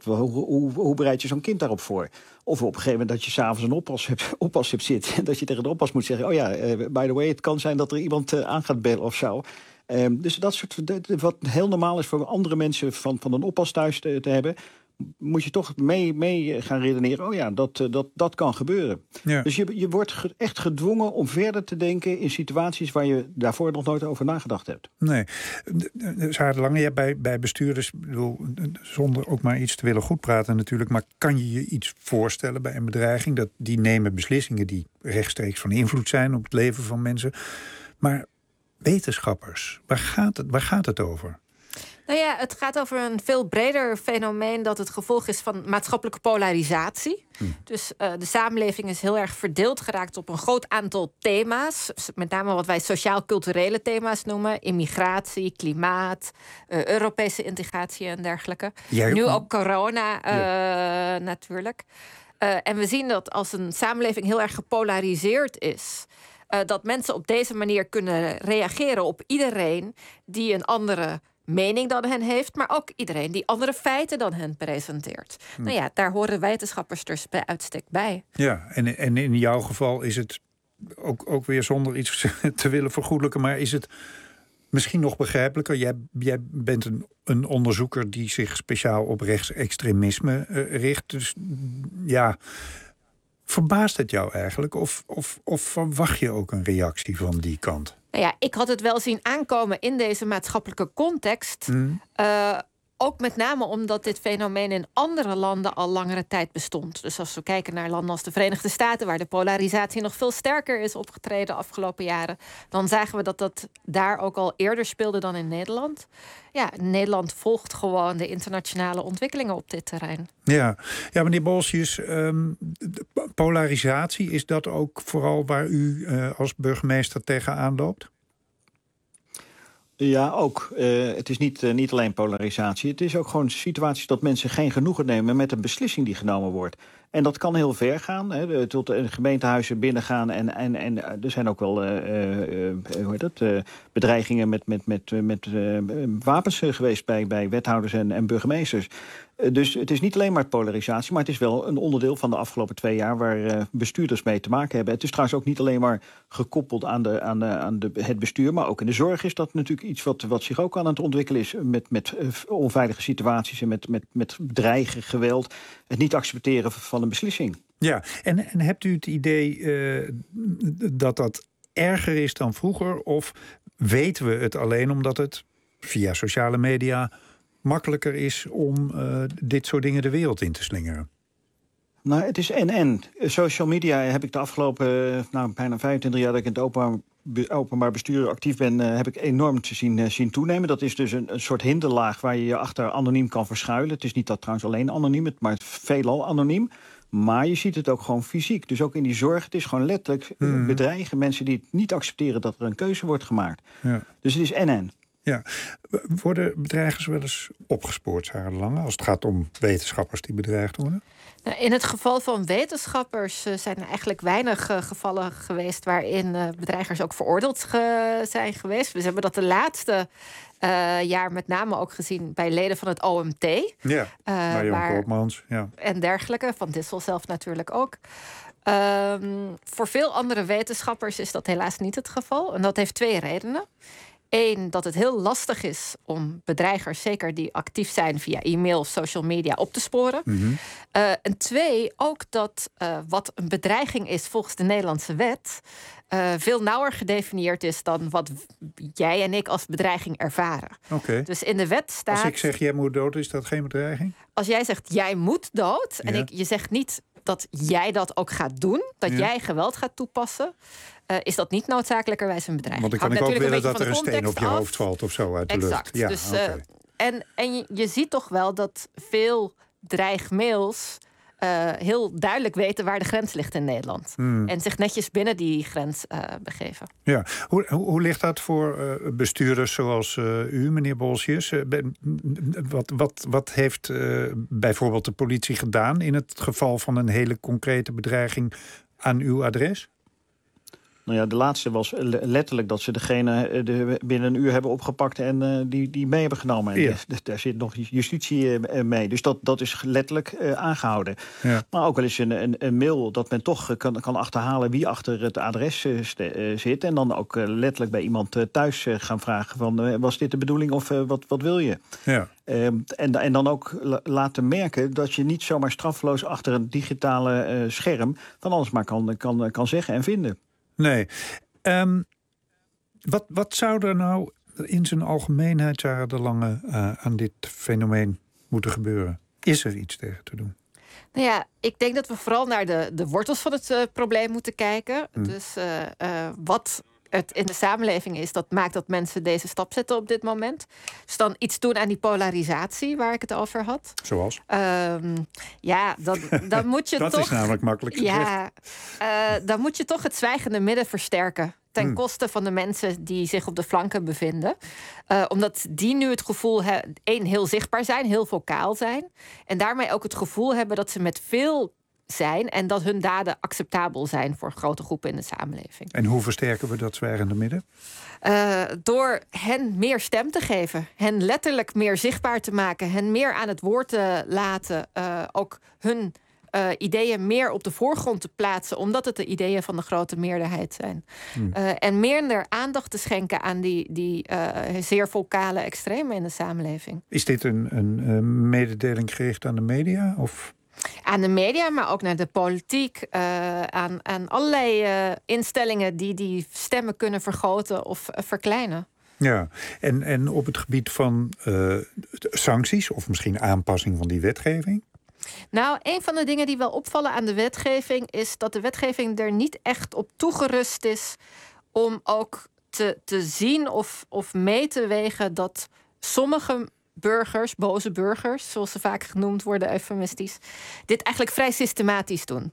Hoe bereid je zo'n kind daarop voor? Of op een gegeven moment dat je s'avonds een oppas hebt zitten en dat je tegen de oppas moet zeggen, by the way, het kan zijn dat er iemand aan gaat bellen of zo. Dus dat soort, wat heel normaal is voor andere mensen van een oppas thuis te hebben, moet je toch mee gaan redeneren. Dat kan gebeuren. Ja. Dus je wordt echt gedwongen om verder te denken in situaties waar je daarvoor nog nooit over nagedacht hebt. Nee. Sarah de Lange, bij bestuurders, zonder ook maar iets te willen goedpraten natuurlijk, maar kan je je iets voorstellen bij een bedreiging? Dat die nemen beslissingen die rechtstreeks van invloed zijn op het leven van mensen. Maar wetenschappers, waar gaat het over? Nou ja, het gaat over een veel breder fenomeen dat het gevolg is van maatschappelijke polarisatie. Dus de samenleving is heel erg verdeeld geraakt op een groot aantal thema's. Met name wat wij sociaal-culturele thema's noemen. Immigratie, klimaat, Europese integratie en dergelijke. Nu ook corona natuurlijk. En we zien dat als een samenleving heel erg gepolariseerd is, dat mensen op deze manier kunnen reageren op iedereen die een andere mening dan hen heeft, maar ook iedereen die andere feiten dan hen presenteert. Nou ja, daar horen wetenschappers dus bij uitstek bij. Ja, en in jouw geval is het ook weer zonder iets te willen vergoedelijken, maar is het misschien nog begrijpelijker? Jij bent een onderzoeker die zich speciaal op rechtsextremisme richt. Dus ja, verbaast het jou eigenlijk? Of verwacht je ook een reactie van die kant? Nou ja, ik had het wel zien aankomen in deze maatschappelijke context. Ook met name omdat dit fenomeen in andere landen al langere tijd bestond. Dus als we kijken naar landen als de Verenigde Staten, waar de polarisatie nog veel sterker is opgetreden de afgelopen jaren, dan zagen we dat daar ook al eerder speelde dan in Nederland. Ja, Nederland volgt gewoon de internationale ontwikkelingen op dit terrein. Ja, meneer Bolsius, polarisatie, is dat ook vooral waar u als burgemeester tegenaan loopt? Ja, ook. Het is niet alleen polarisatie. Het is ook gewoon situaties dat mensen geen genoegen nemen met een beslissing die genomen wordt. En dat kan heel ver gaan, tot de gemeentehuizen binnengaan. En er zijn ook wel bedreigingen met wapens geweest bij wethouders en burgemeesters. Dus het is niet alleen maar polarisatie, maar het is wel een onderdeel van de afgelopen 2 jaar waar bestuurders mee te maken hebben. Het is trouwens ook niet alleen maar gekoppeld aan het bestuur, maar ook in de zorg is dat natuurlijk iets wat zich ook aan het ontwikkelen is met onveilige situaties en met dreigen, geweld. Het niet accepteren van een beslissing. Ja, en hebt u het idee dat erger is dan vroeger? Of weten we het alleen omdat het via sociale media makkelijker is om dit soort dingen de wereld in te slingeren? Nou, het is en. Social media heb ik de afgelopen bijna 25 jaar dat ik in het openbaar bestuur actief ben, heb ik enorm te zien toenemen. Dat is dus een soort hinderlaag waar je je achter anoniem kan verschuilen. Het is niet dat trouwens alleen anoniem, maar veelal anoniem. Maar je ziet het ook gewoon fysiek. Dus ook in die zorg, het is gewoon letterlijk bedreigen. Mensen die het niet accepteren dat er een keuze wordt gemaakt. Ja. Dus het is en. Ja. Worden bedreigers wel eens opgespoord, Sarah de Lange, als het gaat om wetenschappers die bedreigd worden? Nou, in het geval van wetenschappers zijn er eigenlijk weinig gevallen geweest waarin bedreigers ook veroordeeld zijn geweest. We hebben dat de laatste jaar met name ook gezien bij leden van het OMT. Ja, Marion Koopmans. Ja. En dergelijke, Van Dissel zelf natuurlijk ook. Voor veel andere wetenschappers is dat helaas niet het geval. En dat heeft 2 redenen. één, dat het heel lastig is om bedreigers, zeker die actief zijn via e-mail of social media, op te sporen. En twee, ook dat wat een bedreiging is volgens de Nederlandse wet veel nauwer gedefinieerd is dan wat jij en ik als bedreiging ervaren. Okay. Dus in de wet staat... Als ik zeg jij moet dood, is dat geen bedreiging? Als jij zegt jij moet dood, en je zegt niet dat jij dat ook gaat doen, dat jij geweld gaat toepassen, is dat niet noodzakelijkerwijs een bedreiging. Want dan kan ik ook willen dat er een steen op je hoofd valt of zo uit de lucht. Ja, dus, en je ziet toch wel dat veel dreigmails heel duidelijk weten waar de grens ligt in Nederland. En zich netjes binnen die grens begeven. Ja. Hoe ligt dat voor bestuurders zoals u, meneer Bolsius? Wat heeft bijvoorbeeld de politie gedaan in het geval van een hele concrete bedreiging aan uw adres? Nou ja, de laatste was letterlijk dat ze degene binnen een uur hebben opgepakt en die mee hebben genomen. En daar zit nog justitie mee. Dus dat is letterlijk aangehouden. Ja. Maar ook wel eens een mail dat men toch kan achterhalen wie achter het adres zit. En dan ook letterlijk bij iemand thuis gaan vragen van was dit de bedoeling of wat wil je? Ja. En dan ook laten merken dat je niet zomaar straffeloos achter een digitale scherm van alles maar kan zeggen en vinden. Nee. Wat zou er nou in zijn algemeenheid, Sarah de Lange, aan dit fenomeen moeten gebeuren? Is er iets tegen te doen? Nou ja, ik denk dat we vooral naar de wortels van het probleem moeten kijken. Dus wat het in de samenleving is, dat maakt dat mensen deze stap zetten op dit moment. Dus dan iets doen aan die polarisatie waar ik het over had. Zoals? Ja, dan moet je dat toch... is namelijk makkelijk gezegd. Ja, dan moet je toch het zwijgende midden versterken. Ten koste van de mensen die zich op de flanken bevinden. Omdat die nu het gevoel hebben, heel zichtbaar zijn, heel vocaal zijn. En daarmee ook het gevoel hebben dat ze met veel zijn en dat hun daden acceptabel zijn voor grote groepen in de samenleving. En hoe versterken we dat zwijgende midden? Door hen meer stem te geven, hen letterlijk meer zichtbaar te maken, hen meer aan het woord te laten, ook hun ideeën meer op de voorgrond te plaatsen, omdat het de ideeën van de grote meerderheid zijn. En minder aandacht te schenken aan die zeer vocale extremen in de samenleving. Is dit een mededeling gericht aan de media? Of? Aan de media, maar ook naar de politiek. Aan allerlei instellingen die stemmen kunnen vergroten of verkleinen. Ja, en op het gebied van sancties of misschien aanpassing van die wetgeving? Nou, een van de dingen die wel opvallen aan de wetgeving is dat de wetgeving er niet echt op toegerust is om ook te zien of mee te wegen dat sommige burgers, boze burgers, zoals ze vaak genoemd worden, eufemistisch, dit eigenlijk vrij systematisch doen.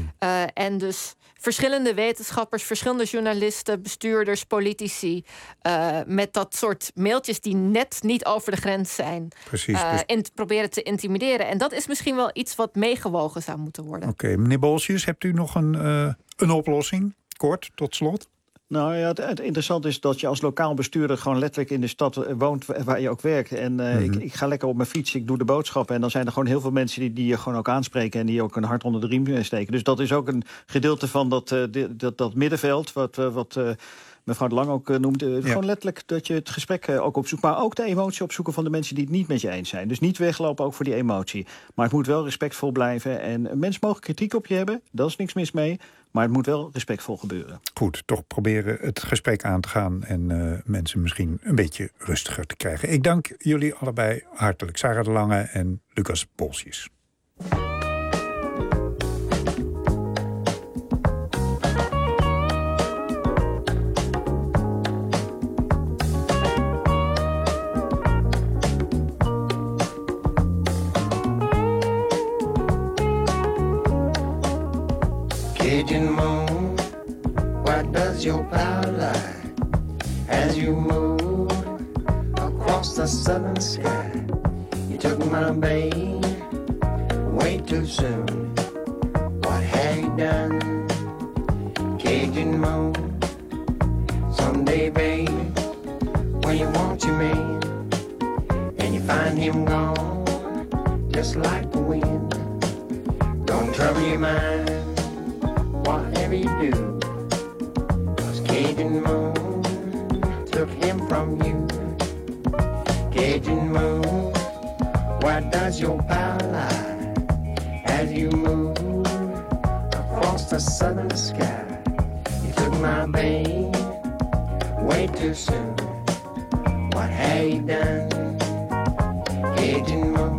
En dus verschillende wetenschappers, verschillende journalisten, bestuurders, politici, met dat soort mailtjes die net niet over de grens zijn, proberen te intimideren. En dat is misschien wel iets wat meegewogen zou moeten worden. Oké, meneer Bolsius, hebt u nog een oplossing? Kort, tot slot. Nou ja, het interessante is dat je als lokaal bestuurder gewoon letterlijk in de stad woont waar je ook werkt. En ik ga lekker op mijn fiets, ik doe de boodschappen. En dan zijn er gewoon heel veel mensen die je gewoon ook aanspreken en die ook een hart onder de riem steken. Dus dat is ook een gedeelte van dat middenveld, wat mevrouw de Lang ook noemde. Gewoon letterlijk dat je het gesprek ook opzoekt. Maar ook de emotie opzoeken van de mensen die het niet met je eens zijn. Dus niet weglopen ook voor die emotie. Maar het moet wel respectvol blijven. En mensen mogen kritiek op je hebben, daar is niks mis mee. Maar het moet wel respectvol gebeuren. Goed, toch proberen het gesprek aan te gaan en mensen misschien een beetje rustiger te krijgen. Ik dank jullie allebei hartelijk. Sarah de Lange en Lucas Bolsius. Pigeon moon, where does your power lie? As you move across the southern sky, you took my babe way too soon. What have you done? Pigeon moon, someday, baby, when you want your man, and you find him gone, just like the wind. Don't trouble your mind, whatever you do, 'cause Cajun moon took him from you. Cajun moon, where does your power lie? As you move across the southern sky, you took my babe way too soon. What have you done, Cajun moon?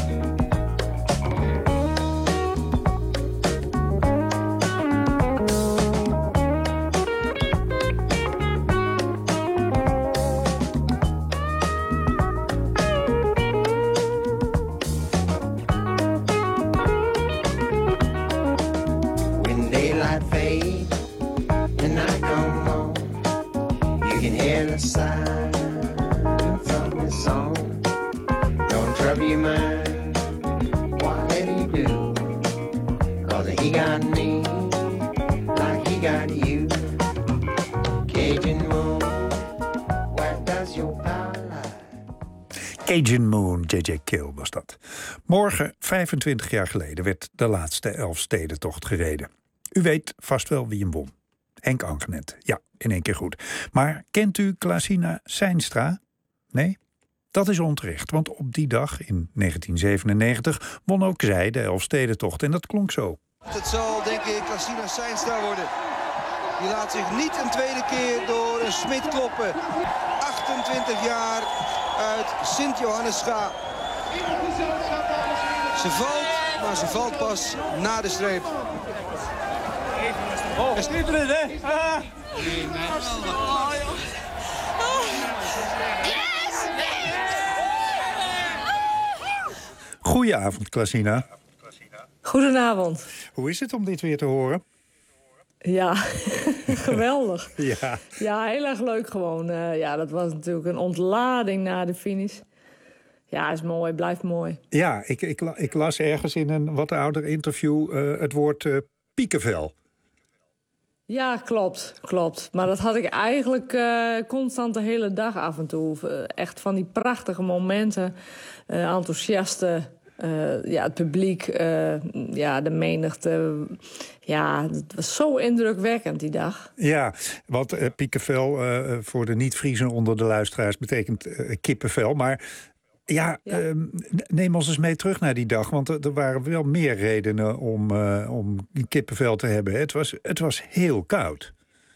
When daylight fades and night comes on, you can hear the silence of his song. Don't trouble your mind, whatever you do, 'cause he got me like he got you. Cajun moon, where does your power lie? Cajun Moon, J.J. Cale was dat. Morgen, 25 jaar geleden, werd de laatste Elfstedentocht gereden. U weet vast wel wie hem won. Henk Angernet. Ja, in één keer goed. Maar kent u Klaasina Seinstra? Nee? Dat is onterecht, want op die dag in 1997 won ook zij de Elfstedentocht. En dat klonk zo. Het zal, denk ik, Klaasina Seinstra worden. Die laat zich niet een tweede keer door een Smit kloppen. 28 jaar uit Sint-Johannes-Scha. Ze valt, maar ze valt pas na de streep. Oh, is niet erin, hè? Goedenavond, Klaasina. Goedenavond. Hoe is het om dit weer te horen? Ja, geweldig. Ja. Ja, heel erg leuk gewoon. Ja, dat was natuurlijk een ontlading na de finish. Ja, is mooi, blijft mooi. Ja, ik las ergens in een wat ouder interview het woord piekenvel. Ja, klopt. Maar dat had ik eigenlijk constant de hele dag af en toe. Echt van die prachtige momenten, enthousiaste... ja, het publiek, ja, de menigte. Ja, het was zo indrukwekkend die dag. Ja, want piekenvel voor de niet-Friezen onder de luisteraars betekent kippenvel. Maar ja, neem ons eens mee terug naar die dag. Want er waren wel meer redenen om kippenvel te hebben. Het was heel koud.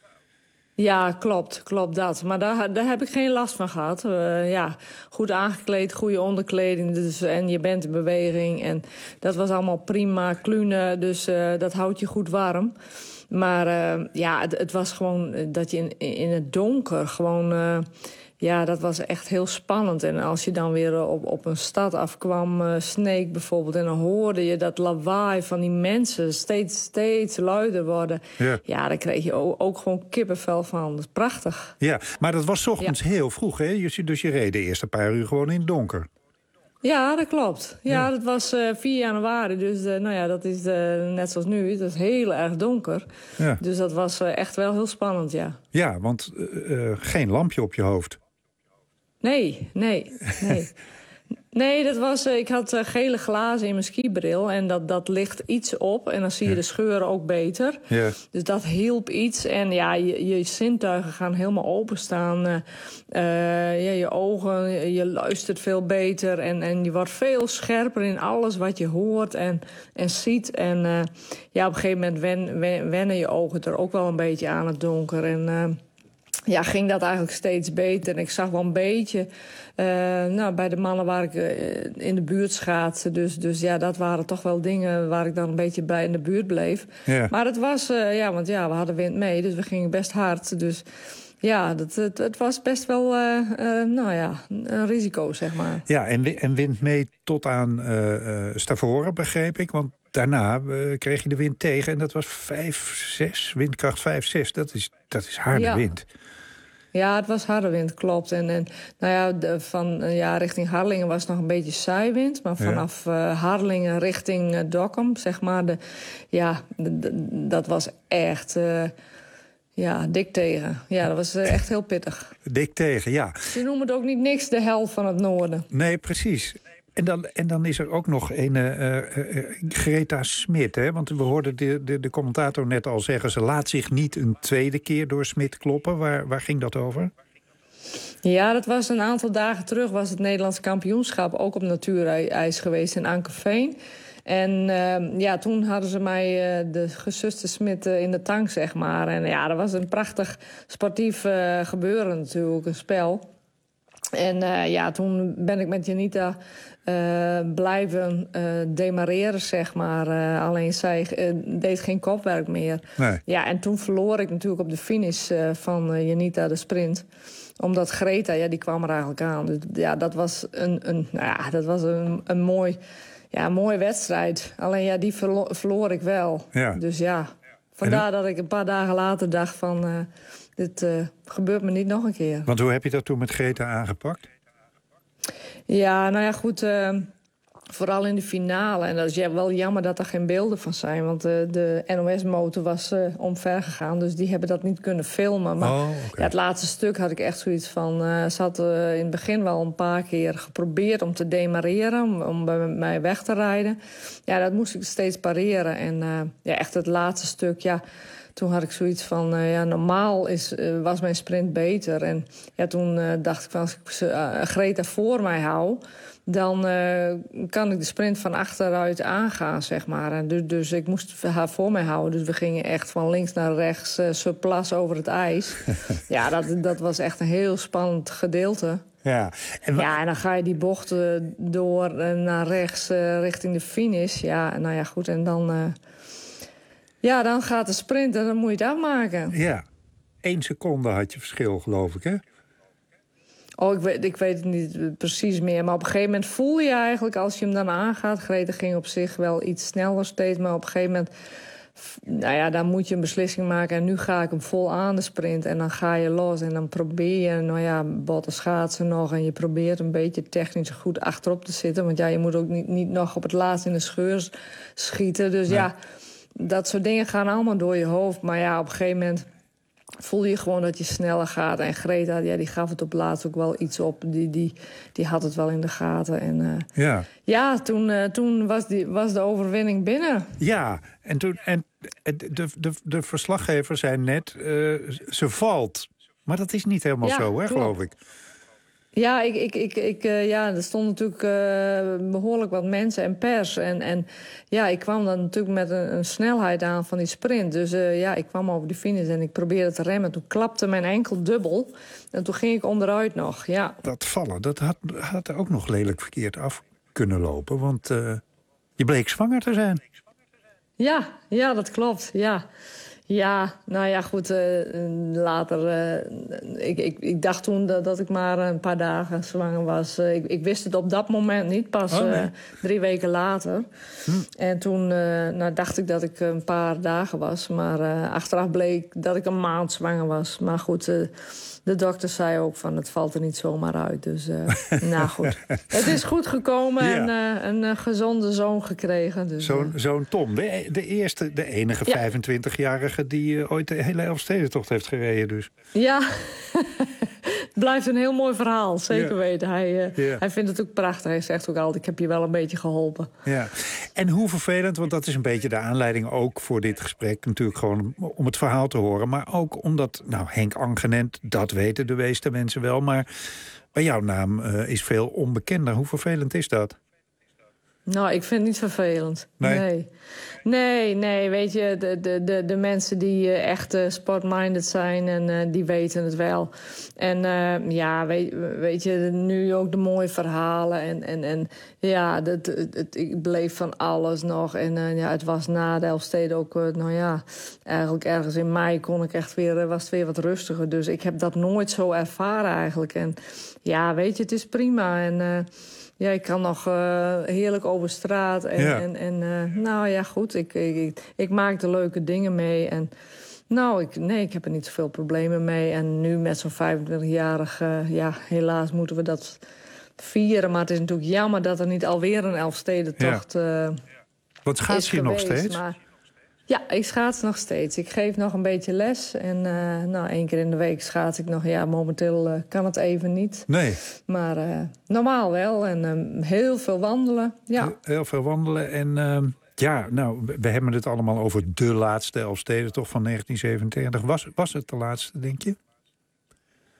Ja, klopt dat. Maar daar heb ik geen last van gehad. Ja, goed aangekleed, goede onderkleding. Dus, en je bent in beweging. En dat was allemaal prima, klune. Dus dat houdt je goed warm. Maar ja, het was gewoon dat je in het donker gewoon... ja, dat was echt heel spannend. En als je dan weer op een stad afkwam, Sneek bijvoorbeeld... en dan hoorde je dat lawaai van die mensen steeds luider worden. Ja, daar kreeg je ook gewoon kippenvel van. Dat is prachtig. Ja, maar dat was 's ochtends heel vroeg, hè? Dus je reed de eerste paar uur gewoon in het donker. Ja, dat klopt. Ja, dat was 4 januari. Dus nou ja, dat is net zoals nu. Dat is heel erg donker. Ja. Dus dat was echt wel heel spannend, ja. Ja, want geen lampje op je hoofd. Nee. Nee, dat was, ik had gele glazen in mijn skibril en dat licht iets op. En dan zie je de scheuren ook beter. Ja. Dus dat hielp iets. En ja, je zintuigen gaan helemaal openstaan. Ja, je ogen, je luistert veel beter. En je wordt veel scherper in alles wat je hoort en ziet. En ja, op een gegeven moment wennen je ogen er ook wel een beetje aan het donker. En ja, ging dat eigenlijk steeds beter. En ik zag wel een beetje... nou, bij de mannen waar ik in de buurt schaatste. Dus ja, dat waren toch wel dingen waar ik dan een beetje bij in de buurt bleef. Ja. Maar het was... ja, want ja, we hadden wind mee, dus we gingen best hard. Dus ja, het was best wel nou ja, een risico, zeg maar. Ja, en wind mee tot aan Stavoren, begreep ik. Want daarna kreeg je de wind tegen. En dat was 5-6, windkracht 5-6. Dat is harde wind. Ja, het was harde wind, klopt. En nou ja, richting Harlingen was het nog een beetje zijwind. Maar vanaf Harlingen richting Dokkum, zeg maar, dat was echt dik tegen. Ja, dat was echt heel pittig. Dik tegen, ja. Ze noemen het ook niet niks de hel van het noorden. Nee, precies. En dan is er ook nog een Greta Smit, hè? Want we hoorden de commentator net al zeggen... ze laat zich niet een tweede keer door Smit kloppen. Waar ging dat over? Ja, dat was een aantal dagen terug. Was het Nederlands kampioenschap ook op natuurijs geweest in Ankerveen. En toen hadden ze mij de gezuste Smit in de tank, zeg maar. En ja, dat was een prachtig sportief gebeuren natuurlijk, een spel. En toen ben ik met Janita blijven demareren, zeg maar. Alleen zij deed geen kopwerk meer. Nee. Ja, en toen verloor ik natuurlijk op de finish van Janita de sprint. Omdat Greta, die kwam er eigenlijk aan. Dus ja, dat was een mooie wedstrijd. Alleen die verloor ik wel. Ja. Dus ja, vandaar dat ik een paar dagen later dacht van... dit gebeurt me niet nog een keer. Want hoe heb je dat toen met Greta aangepakt? Ja, goed... vooral in de finale. En dat is wel jammer dat er geen beelden van zijn. Want de NOS-motor was omver gegaan. Dus die hebben dat niet kunnen filmen. Maar het laatste stuk had ik echt zoiets van... ze had in het begin wel een paar keer geprobeerd om te demareren. Om bij mij weg te rijden. Ja, dat moest ik steeds pareren. En echt het laatste stuk... Toen had ik zoiets van, normaal was mijn sprint beter. En toen dacht ik van, als ik Greta voor mij hou... dan kan ik de sprint van achteruit aangaan, zeg maar. En dus ik moest haar voor mij houden. Dus we gingen echt van links naar rechts, surplas over het ijs. Ja, dat was echt een heel spannend gedeelte. Ja, en dan ga je die bochten door naar rechts richting de finish. Ja, goed, en dan... dan gaat de sprint en dan moet je het afmaken. Ja, 1 seconde had je verschil, geloof ik, hè? Oh, ik weet het niet precies meer. Maar op een gegeven moment voel je eigenlijk, als je hem dan aangaat... Greta ging op zich wel iets sneller steeds, maar op een gegeven moment... dan moet je een beslissing maken. En nu ga ik hem vol aan de sprint. En dan ga je los en dan probeer je... botten schaatsen nog. En je probeert een beetje technisch goed achterop te zitten. Want je moet ook niet nog op het laatst in de scheur schieten. Dus dat soort dingen gaan allemaal door je hoofd. Maar op een gegeven moment voel je gewoon dat je sneller gaat. En Greta, die gaf het op laatst ook wel iets op. Die had het wel in de gaten. En toen was de overwinning binnen. Ja, en de verslaggever zei net, ze valt. Maar dat is niet helemaal zo, hè, geloof ik. Ja, er stonden natuurlijk behoorlijk wat mensen en pers. En ik kwam dan natuurlijk met een snelheid aan van die sprint. Dus ik kwam over de finish en ik probeerde te remmen. Toen klapte mijn enkel dubbel. En toen ging ik onderuit nog, Dat vallen, dat had ook nog lelijk verkeerd af kunnen lopen. Want je bleek zwanger te zijn. Ja, dat klopt, Ja, goed, later... Ik dacht toen dat ik maar een paar dagen zwanger was. Ik wist het op dat moment niet, pas 3 weken later. En toen dacht ik dat ik een paar dagen was. Maar achteraf bleek dat ik een maand zwanger was. Maar goed, de dokter zei ook van het valt er niet zomaar uit. Dus goed, het is goed gekomen en een gezonde zoon gekregen. Dus, zo'n Tom, de enige 25-jarige... die ooit de hele Elfstedentocht heeft gereden dus. Ja, het blijft een heel mooi verhaal, zeker weten. Hij vindt het ook prachtig. Hij zegt ook altijd, ik heb je wel een beetje geholpen. Ja. En hoe vervelend, want dat is een beetje de aanleiding ook voor dit gesprek. Natuurlijk gewoon om het verhaal te horen. Maar ook omdat, Henk Angenent, dat weten de meeste mensen wel. Maar jouw naam is veel onbekender. Hoe vervelend is dat? Ik vind het niet vervelend. Nee, weet je, de mensen die echt sportminded zijn en die weten het wel. En weet je, nu ook de mooie verhalen ik bleef van alles nog. En het was na de Elfsteden ook, eigenlijk ergens in mei was het weer wat rustiger. Dus ik heb dat nooit zo ervaren eigenlijk. En weet je, het is prima en... ik kan nog heerlijk over straat. Goed, ik maak er leuke dingen mee. En ik heb er niet zoveel problemen mee. En nu met zo'n 25-jarig, helaas moeten we dat vieren. Maar het is natuurlijk jammer dat er niet alweer een Elfstedentocht Wat schaats je nog steeds? Maar, ik schaats nog steeds. Ik geef nog een beetje les. En 1 keer in de week schaats ik nog. Ja, momenteel kan het even niet. Nee. Maar normaal wel. En heel veel wandelen. Ja. Heel veel wandelen. En we hebben het allemaal over de laatste Elfstedentocht van 1937. Was het de laatste, denk je?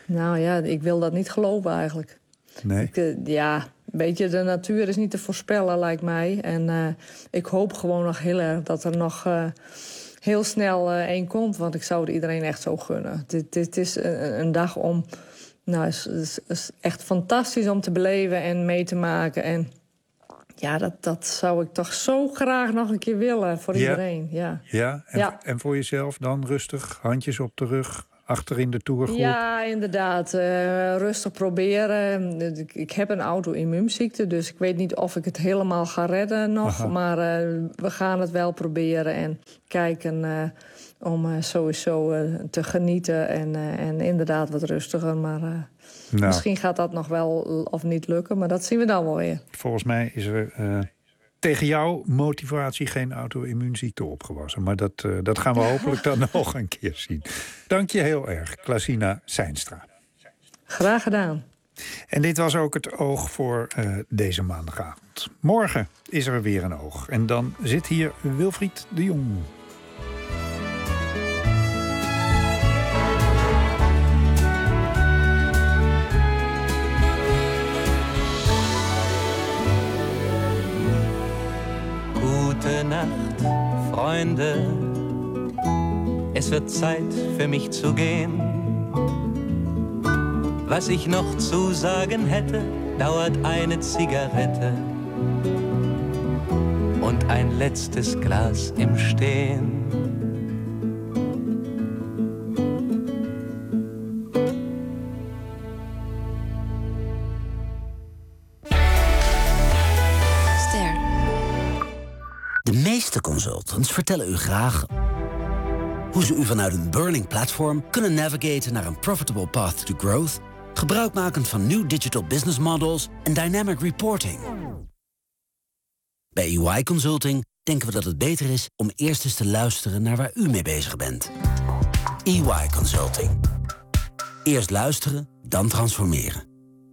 Nou ja, ik wil dat niet geloven eigenlijk. Nee? Weet je, de natuur is niet te voorspellen, lijkt mij. En ik hoop gewoon nog heel erg dat er nog heel snel één komt. Want ik zou het iedereen echt zo gunnen. Dit is een dag om... Nou, het is echt fantastisch om te beleven en mee te maken. En ja, dat zou ik toch zo graag nog een keer willen voor iedereen. Ja. En voor jezelf dan rustig, handjes op de rug, achter in de toergroep? Ja, inderdaad. Rustig proberen. Ik heb een auto-immuunziekte, dus ik weet niet of ik het helemaal ga redden nog. Aha. Maar we gaan het wel proberen en kijken om sowieso te genieten. En inderdaad wat rustiger. Maar misschien gaat dat nog wel of niet lukken, maar dat zien we dan wel weer. Volgens mij is er tegen jouw motivatie geen auto-immuunziekte opgewassen. Maar dat gaan we hopelijk dan nog een keer zien. Dank je heel erg, Klasina Seinstra. Graag gedaan. En dit was ook het oog voor deze maandagavond. Morgen is er weer een oog. En dan zit hier Wilfried de Jong. Gute Nacht, Freunde. Es wird Zeit für mich zu gehen. Was ich noch zu sagen hätte, dauert eine Zigarette und ein letztes Glas im Stehen. De meeste consultants vertellen u graag hoe ze u vanuit een burning platform kunnen navigaten naar een profitable path to growth, gebruikmakend van new digital business models en dynamic reporting. Bij EY Consulting denken we dat het beter is om eerst eens te luisteren naar waar u mee bezig bent. EY Consulting. Eerst luisteren, dan transformeren.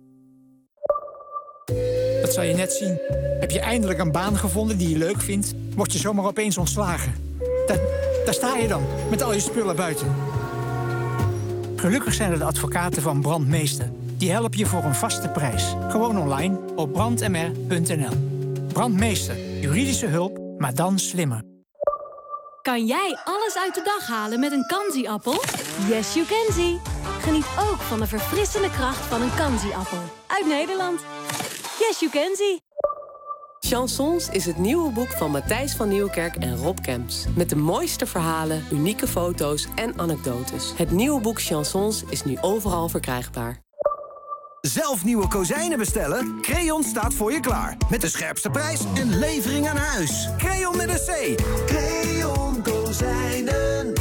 Dat zal je net zien. Heb je eindelijk een baan gevonden die je leuk vindt, word je zomaar opeens ontslagen. Daar sta je dan, met al je spullen buiten. Gelukkig zijn er de advocaten van Brandmeester. Die helpen je voor een vaste prijs. Gewoon online op brandmr.nl. Brandmeester, juridische hulp, maar dan slimmer. Kan jij alles uit de dag halen met een Kanzi-appel? Yes, you can see. Geniet ook van de verfrissende kracht van een Kanzi-appel. Uit Nederland. Yes, you can see. Chansons is het nieuwe boek van Matthijs van Nieuwkerk en Rob Kemps. Met de mooiste verhalen, unieke foto's en anekdotes. Het nieuwe boek Chansons is nu overal verkrijgbaar. Zelf nieuwe kozijnen bestellen? Creon staat voor je klaar. Met de scherpste prijs en levering aan huis. Creon met een C. Creon Kozijnen.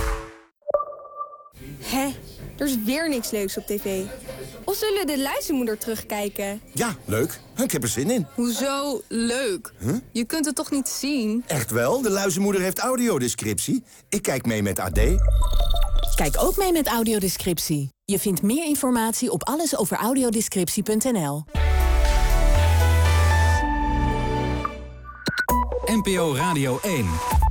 Hé, er is weer niks leuks op tv. Of zullen we de luizenmoeder terugkijken? Ja, leuk. Ik heb er zin in. Hoezo leuk? Huh? Je kunt het toch niet zien? Echt wel, de luizenmoeder heeft audiodescriptie. Ik kijk mee met AD. Kijk ook mee met audiodescriptie. Je vindt meer informatie op allesoveraudiodescriptie.nl. NPO Radio 1.